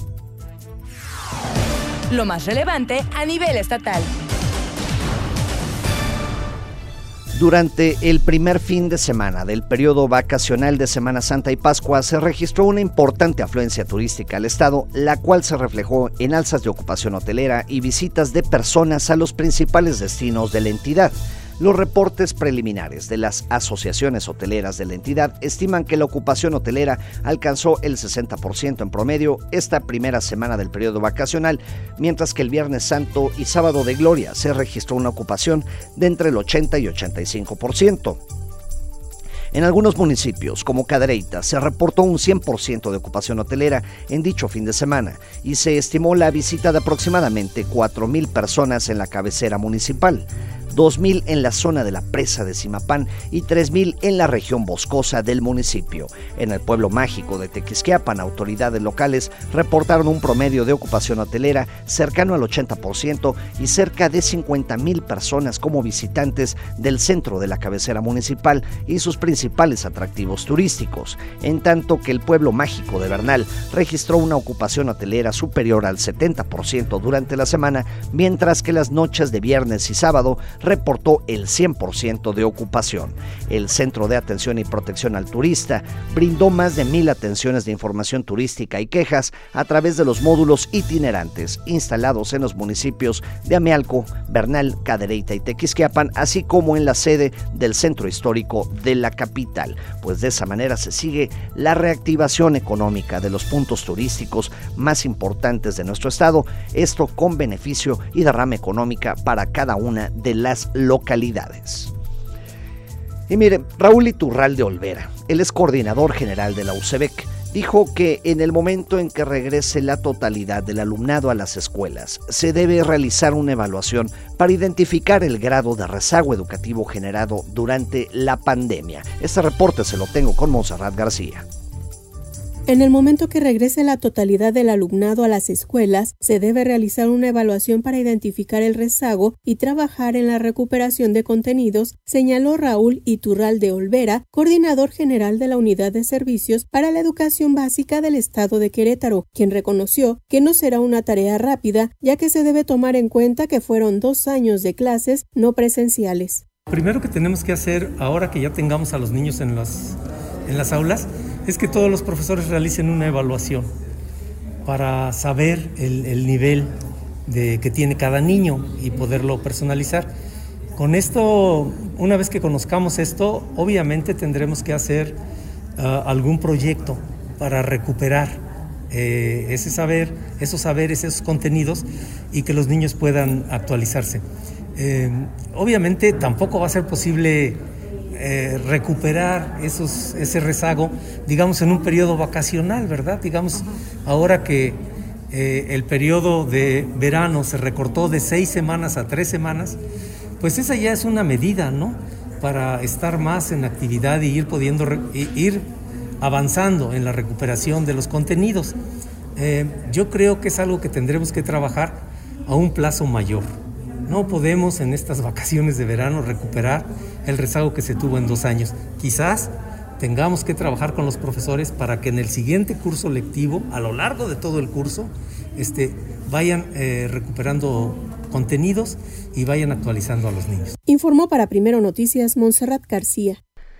Lo más relevante a nivel estatal. Durante el primer fin de semana del periodo vacacional de Semana Santa y Pascua se registró una importante afluencia turística al estado, la cual se reflejó en alzas de ocupación hotelera y visitas de personas a los principales destinos de la entidad. Los reportes preliminares de las asociaciones hoteleras de la entidad estiman que la ocupación hotelera alcanzó el sesenta por ciento en promedio esta primera semana del periodo vacacional, mientras que el Viernes Santo y Sábado de Gloria se registró una ocupación de entre el ochenta y ochenta y cinco por ciento. En algunos municipios, como Cadereyta, se reportó un cien por ciento de ocupación hotelera en dicho fin de semana y se estimó la visita de aproximadamente cuatro mil personas en la cabecera municipal. dos mil en la zona de la presa de Zimapán y tres mil en la región boscosa del municipio. En el pueblo mágico de Tequisquiapan, autoridades locales reportaron un promedio de ocupación hotelera cercano al ochenta por ciento y cerca de cincuenta mil personas como visitantes del centro de la cabecera municipal y sus principales atractivos turísticos, en tanto que el pueblo mágico de Bernal registró una ocupación hotelera superior al setenta por ciento durante la semana, mientras que las noches de viernes y sábado reportó el cien por ciento de ocupación. El Centro de Atención y Protección al Turista brindó más de mil atenciones de información turística y quejas a través de los módulos itinerantes instalados en los municipios de Amealco, Bernal, Cadereyta y Tequisquiapan, así como en la sede del centro histórico de la capital, pues de esa manera se sigue la reactivación económica de los puntos turísticos más importantes de nuestro estado, esto con beneficio y derrama económica para cada una de las localidades. Y miren, Raúl Iturralde Olvera, él es coordinador general de la U C E B C, dijo que en el momento en que regrese la totalidad del alumnado a las escuelas, se debe realizar una evaluación para identificar el grado de rezago educativo generado durante la pandemia. Este reporte se lo tengo con Montserrat García. En el momento que regrese la totalidad del alumnado a las escuelas, se debe realizar una evaluación para identificar el rezago y trabajar en la recuperación de contenidos, señaló Raúl Iturralde Olvera, coordinador general de la Unidad de Servicios para la Educación Básica del Estado de Querétaro, quien reconoció que no será una tarea rápida, ya que se debe tomar en cuenta que fueron dos años de clases no presenciales. Primero que tenemos que hacer, ahora que ya tengamos a los niños en las, en las aulas, es que todos los profesores realicen una evaluación para saber el, el nivel de, que tiene cada niño y poderlo personalizar. Con esto, una vez que conozcamos esto, obviamente tendremos que hacer uh, algún proyecto para recuperar eh, ese saber, esos saberes, esos contenidos y que los niños puedan actualizarse. Eh, obviamente tampoco va a ser posible Eh, recuperar esos, ese rezago, digamos, en un periodo vacacional, ¿verdad? Digamos, ahora que eh, el periodo de verano se recortó de seis semanas a tres semanas, pues esa ya es una medida, ¿no? Para estar más en actividad y ir pudiendo re- ir avanzando en la recuperación de los contenidos. Eh, yo creo que es algo que tendremos que trabajar a un plazo mayor. No podemos en estas vacaciones de verano recuperar el rezago que se tuvo en dos años. Quizás tengamos que trabajar con los profesores para que en el siguiente curso lectivo, a lo largo de todo el curso, este, vayan eh, recuperando contenidos y vayan actualizando a los niños. Informó para Primero Noticias Montserrat García.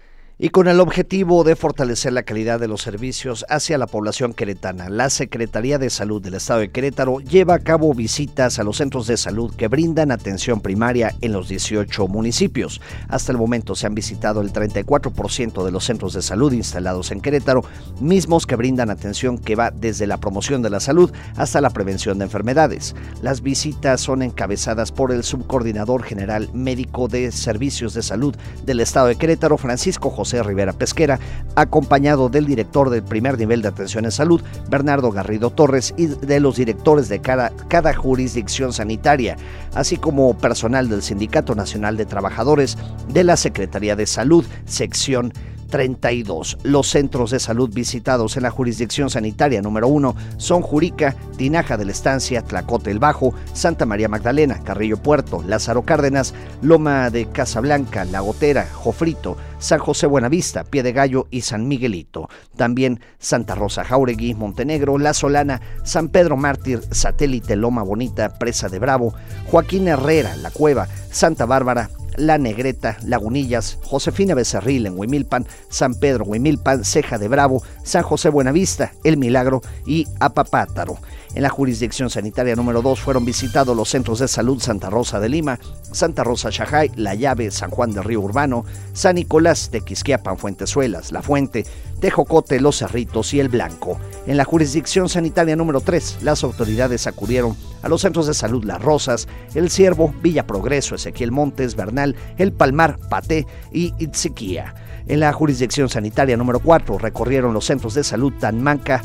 Y con el objetivo de fortalecer la calidad de los servicios hacia la población queretana, la Secretaría de Salud del Estado de Querétaro lleva a cabo visitas a los centros de salud que brindan atención primaria en los dieciocho municipios. Hasta el momento se han visitado el treinta y cuatro por ciento de los centros de salud instalados en Querétaro, mismos que brindan atención que va desde la promoción de la salud hasta la prevención de enfermedades. Las visitas son encabezadas por el subcoordinador general médico de servicios de salud del Estado de Querétaro, Francisco José José Rivera Pesquera, acompañado del director del primer nivel de atención en salud, Bernardo Garrido Torres, y de los directores de cada, cada jurisdicción sanitaria, así como personal del Sindicato Nacional de Trabajadores de la Secretaría de Salud, sección treinta y dos. Los centros de salud visitados en la jurisdicción sanitaria número uno son Jurica, Tinaja de la Estancia, Tlacote el Bajo, Santa María Magdalena, Carrillo Puerto, Lázaro Cárdenas, Loma de Casablanca, La Gotera, Jofrito, San José Buenavista, Pie de Gallo y San Miguelito. También Santa Rosa Jauregui, Montenegro, La Solana, San Pedro Mártir, Satélite, Loma Bonita, Presa de Bravo, Joaquín Herrera, La Cueva, Santa Bárbara, La Negreta, Lagunillas, Josefina Becerril en Huimilpan, San Pedro Huimilpan, Ceja de Bravo, San José Buenavista, El Milagro y Apapátaro. En la jurisdicción sanitaria número dos fueron visitados los centros de salud Santa Rosa de Lima, Santa Rosa Xajay, La Llave, San Juan del Río Urbano, San Nicolás, Tequisquiapan, Fuentezuelas, La Fuente, Tejocote, Los Cerritos y El Blanco. En la jurisdicción sanitaria número tres, las autoridades acudieron a los centros de salud Las Rosas, El Ciervo, Villa Progreso, Ezequiel Montes, Bernal, El Palmar, Paté y Itziquía. En la jurisdicción sanitaria número cuatro recorrieron los centros de salud Tanmanca,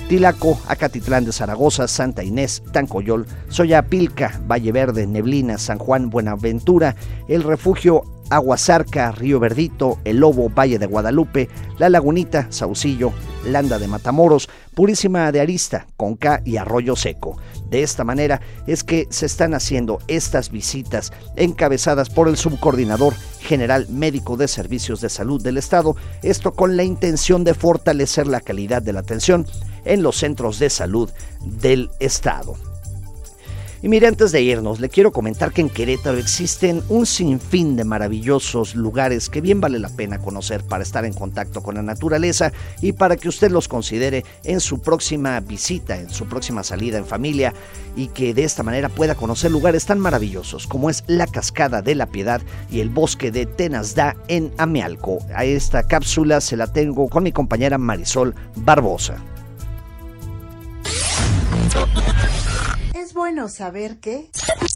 Tilaco, Acatitlán de Zaragoza, Santa Inés, Tancoyol, Soyapilca, Valle Verde, Neblina, San Juan, Buenaventura, El Refugio, Aguasarca, Río Verdito, El Lobo, Valle de Guadalupe, La Lagunita, Saucillo, Landa de Matamoros, Purísima de Arista, Conca y Arroyo Seco. De esta manera es que se están haciendo estas visitas encabezadas por el Subcoordinador General Médico de Servicios de Salud del Estado, esto con la intención de fortalecer la calidad de la atención en los centros de salud del Estado. Y mire, antes de irnos, le quiero comentar que en Querétaro existen un sinfín de maravillosos lugares que bien vale la pena conocer para estar en contacto con la naturaleza y para que usted los considere en su próxima visita, en su próxima salida en familia, y que de esta manera pueda conocer lugares tan maravillosos como es la Cascada de la Piedad y el Bosque de Tenasdá en Amealco. A esta cápsula se la tengo con mi compañera Marisol Barbosa. Es bueno saber que...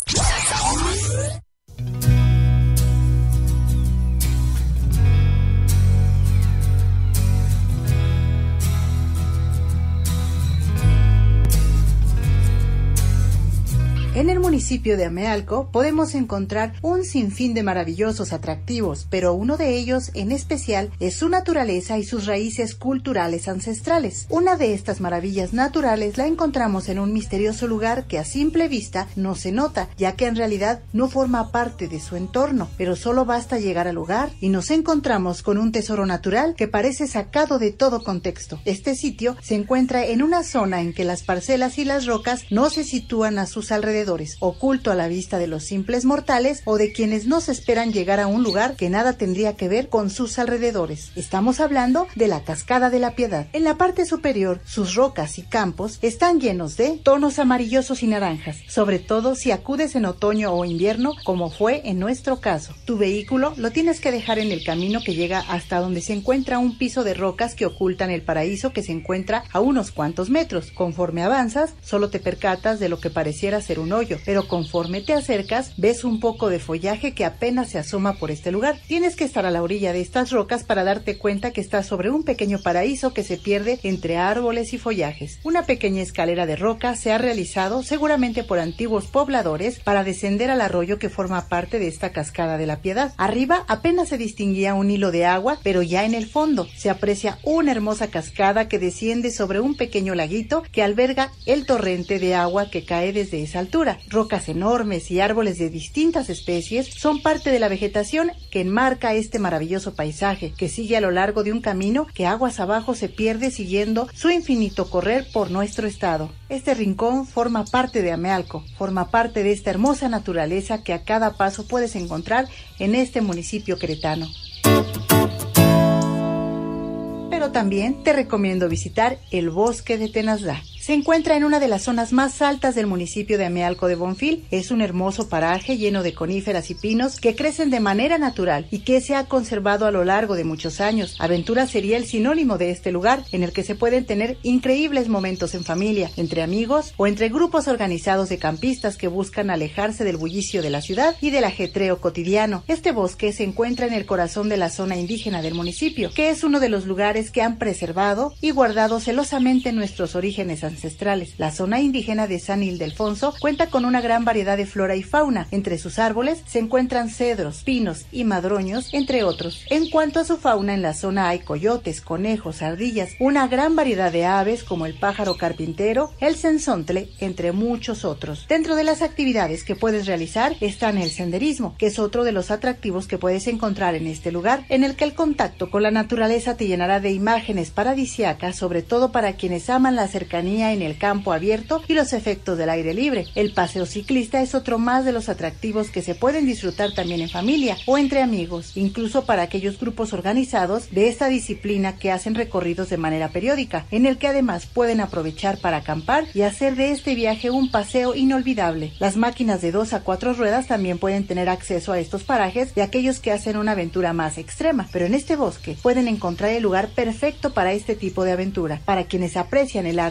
En el municipio de Amealco podemos encontrar un sinfín de maravillosos atractivos, pero uno de ellos en especial es su naturaleza y sus raíces culturales ancestrales. Una de estas maravillas naturales la encontramos en un misterioso lugar que a simple vista no se nota, ya que en realidad no forma parte de su entorno, pero solo basta llegar al lugar y nos encontramos con un tesoro natural que parece sacado de todo contexto. Este sitio se encuentra en una zona en que las parcelas y las rocas no se sitúan a sus alrededores, oculto a la vista de los simples mortales o de quienes no se esperan llegar a un lugar que nada tendría que ver con sus alrededores. Estamos hablando de la Cascada de la Piedad. En la parte superior, sus rocas y campos están llenos de tonos amarillosos y naranjas, sobre todo si acudes en otoño o invierno, como fue en nuestro caso. Tu vehículo lo tienes que dejar en el camino que llega hasta donde se encuentra un piso de rocas que ocultan el paraíso que se encuentra a unos cuantos metros. Conforme avanzas, solo te percatas de lo que pareciera ser un hoyo, pero conforme te acercas ves un poco de follaje que apenas se asoma por este lugar. Tienes que estar a la orilla de estas rocas para darte cuenta que estás sobre un pequeño paraíso que se pierde entre árboles y follajes. Una pequeña escalera de roca se ha realizado seguramente por antiguos pobladores para descender al arroyo que forma parte de esta Cascada de la Piedad. Arriba apenas se distinguía un hilo de agua, pero ya en el fondo se aprecia una hermosa cascada que desciende sobre un pequeño laguito que alberga el torrente de agua que cae desde esa altura. Rocas enormes y árboles de distintas especies son parte de la vegetación que enmarca este maravilloso paisaje, que sigue a lo largo de un camino que aguas abajo se pierde siguiendo su infinito correr por nuestro estado. Este rincón forma parte de Amealco, forma parte de esta hermosa naturaleza que a cada paso puedes encontrar en este municipio queretano. Pero también te recomiendo visitar el Bosque de Tenasdá. Se encuentra en una de las zonas más altas del municipio de Amealco de Bonfil. Es un hermoso paraje lleno de coníferas y pinos que crecen de manera natural y que se ha conservado a lo largo de muchos años. Aventura sería el sinónimo de este lugar, en el que se pueden tener increíbles momentos en familia, entre amigos o entre grupos organizados de campistas que buscan alejarse del bullicio de la ciudad y del ajetreo cotidiano. Este bosque se encuentra en el corazón de la zona indígena del municipio, que es uno de los lugares que han preservado y guardado celosamente nuestros orígenes ancestrales. ancestrales. La zona indígena de San Ildefonso cuenta con una gran variedad de flora y fauna. Entre sus árboles se encuentran cedros, pinos y madroños, entre otros. En cuanto a su fauna, en la zona hay coyotes, conejos, ardillas, una gran variedad de aves como el pájaro carpintero, el censontle, entre muchos otros. Dentro de las actividades que puedes realizar están el senderismo, que es otro de los atractivos que puedes encontrar en este lugar, en el que el contacto con la naturaleza te llenará de imágenes paradisíacas, sobre todo para quienes aman la cercanía en el campo abierto y los efectos del aire libre. El paseo ciclista es otro más de los atractivos que se pueden disfrutar también en familia o entre amigos, incluso para aquellos grupos organizados de esta disciplina que hacen recorridos de manera periódica, en el que además pueden aprovechar para acampar y hacer de este viaje un paseo inolvidable. Las máquinas de dos a cuatro ruedas también pueden tener acceso a estos parajes de aquellos que hacen una aventura más extrema, pero en este bosque pueden encontrar el lugar perfecto para este tipo de aventura. Para quienes aprecian el arte fotográfico,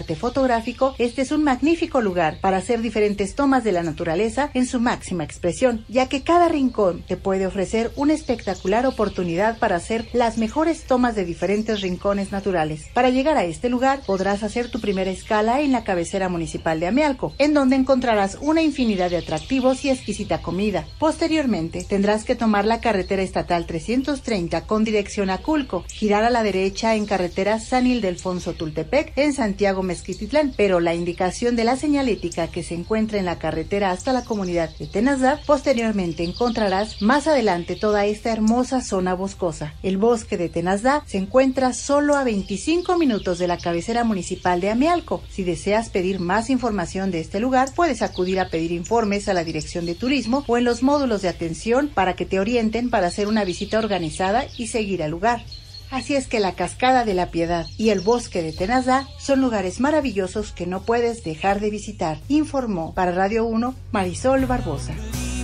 fotográfico, este es un magnífico lugar para hacer diferentes tomas de la naturaleza en su máxima expresión, ya que cada rincón te puede ofrecer una espectacular oportunidad para hacer las mejores tomas de diferentes rincones naturales. Para llegar a este lugar podrás hacer tu primera escala en la cabecera municipal de Amealco, en donde encontrarás una infinidad de atractivos y exquisita comida. Posteriormente tendrás que tomar la carretera estatal trescientos treinta con dirección a Culco, girar a la derecha en carretera San Ildefonso Tultepec en Santiago Mezquititlán, pero la indicación de la señalética que se encuentra en la carretera hasta la comunidad de Tenasdá. Posteriormente encontrarás más adelante toda esta hermosa zona boscosa. El bosque de Tenasdá se encuentra solo a veinticinco minutos de la cabecera municipal de Amealco. Si deseas pedir más información de este lugar, puedes acudir a pedir informes a la Dirección de Turismo o en los módulos de atención para que te orienten para hacer una visita organizada y seguir al lugar. Así es que la Cascada de la Piedad y el Bosque de Tenasdá son lugares maravillosos que no puedes dejar de visitar, informó para Radio uno Marisol Barbosa.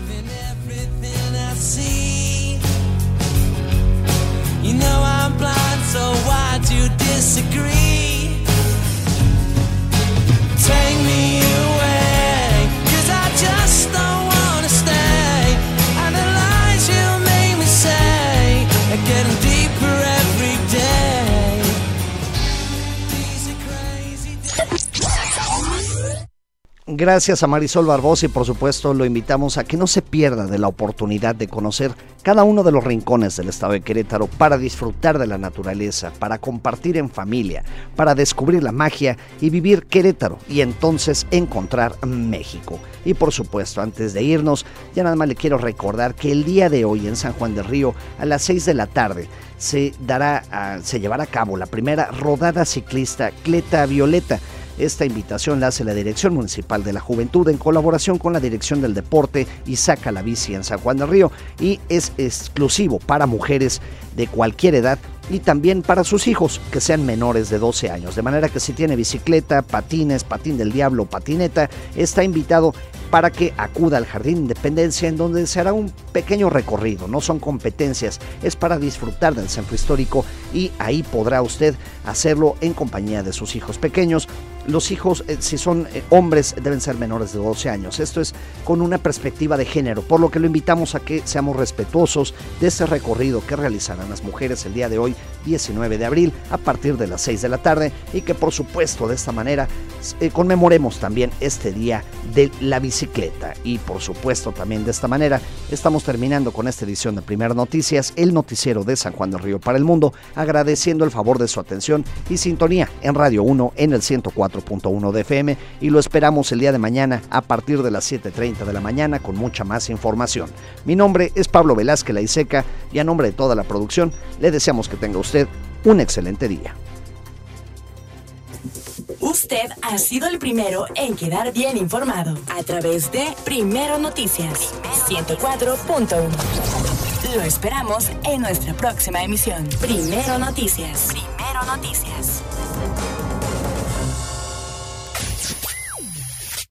You know I'm blind, so why do you disagree? Take me away, 'cause I just don't wanna stay. And the lies you make me say are getting deeper every day. These are crazy days. Gracias a Marisol Barbosa y por supuesto lo invitamos a que no se pierda de la oportunidad de conocer cada uno de los rincones del estado de Querétaro para disfrutar de la naturaleza, para compartir en familia, para descubrir la magia y vivir Querétaro y entonces encontrar México. Y por supuesto, antes de irnos, ya nada más le quiero recordar que el día de hoy en San Juan del Río a las seis de la tarde se dará, se llevará a cabo la primera rodada ciclista Cleta Violeta. Esta invitación la hace la Dirección Municipal de la Juventud en colaboración con la Dirección del Deporte y Saca la Bici en San Juan del Río, y es exclusivo para mujeres de cualquier edad y también para sus hijos que sean menores de doce años, de manera que si tiene bicicleta, patines, patín del diablo, patineta, está invitado para que acuda al Jardín Independencia, en donde se hará un pequeño recorrido. No son competencias, es para disfrutar del centro histórico y ahí podrá usted hacerlo en compañía de sus hijos pequeños. Los hijos, eh, si son eh, hombres, deben ser menores de doce años. Esto es con una perspectiva de género, por lo que lo invitamos a que seamos respetuosos de ese recorrido que realizarán las mujeres el día de hoy, diecinueve de abril, a partir de las seis de la tarde, y que por supuesto de esta manera eh, conmemoremos también este día de la bicicleta. Y por supuesto también de esta manera estamos terminando con esta edición de Primero Noticias, el noticiero de San Juan del Río para el mundo, agradeciendo el favor de su atención y sintonía en Radio uno en el ciento cuatro punto uno de F M, y lo esperamos el día de mañana a partir de las siete treinta de la mañana con mucha más información. Mi nombre es Pablo Velázquez Laiseca y a nombre de toda la producción le deseamos que tenga usted un excelente día. Usted ha sido el primero en quedar bien informado a través de Primero Noticias ciento cuatro punto uno. Lo esperamos en nuestra próxima emisión. Primero Noticias. Primero Noticias.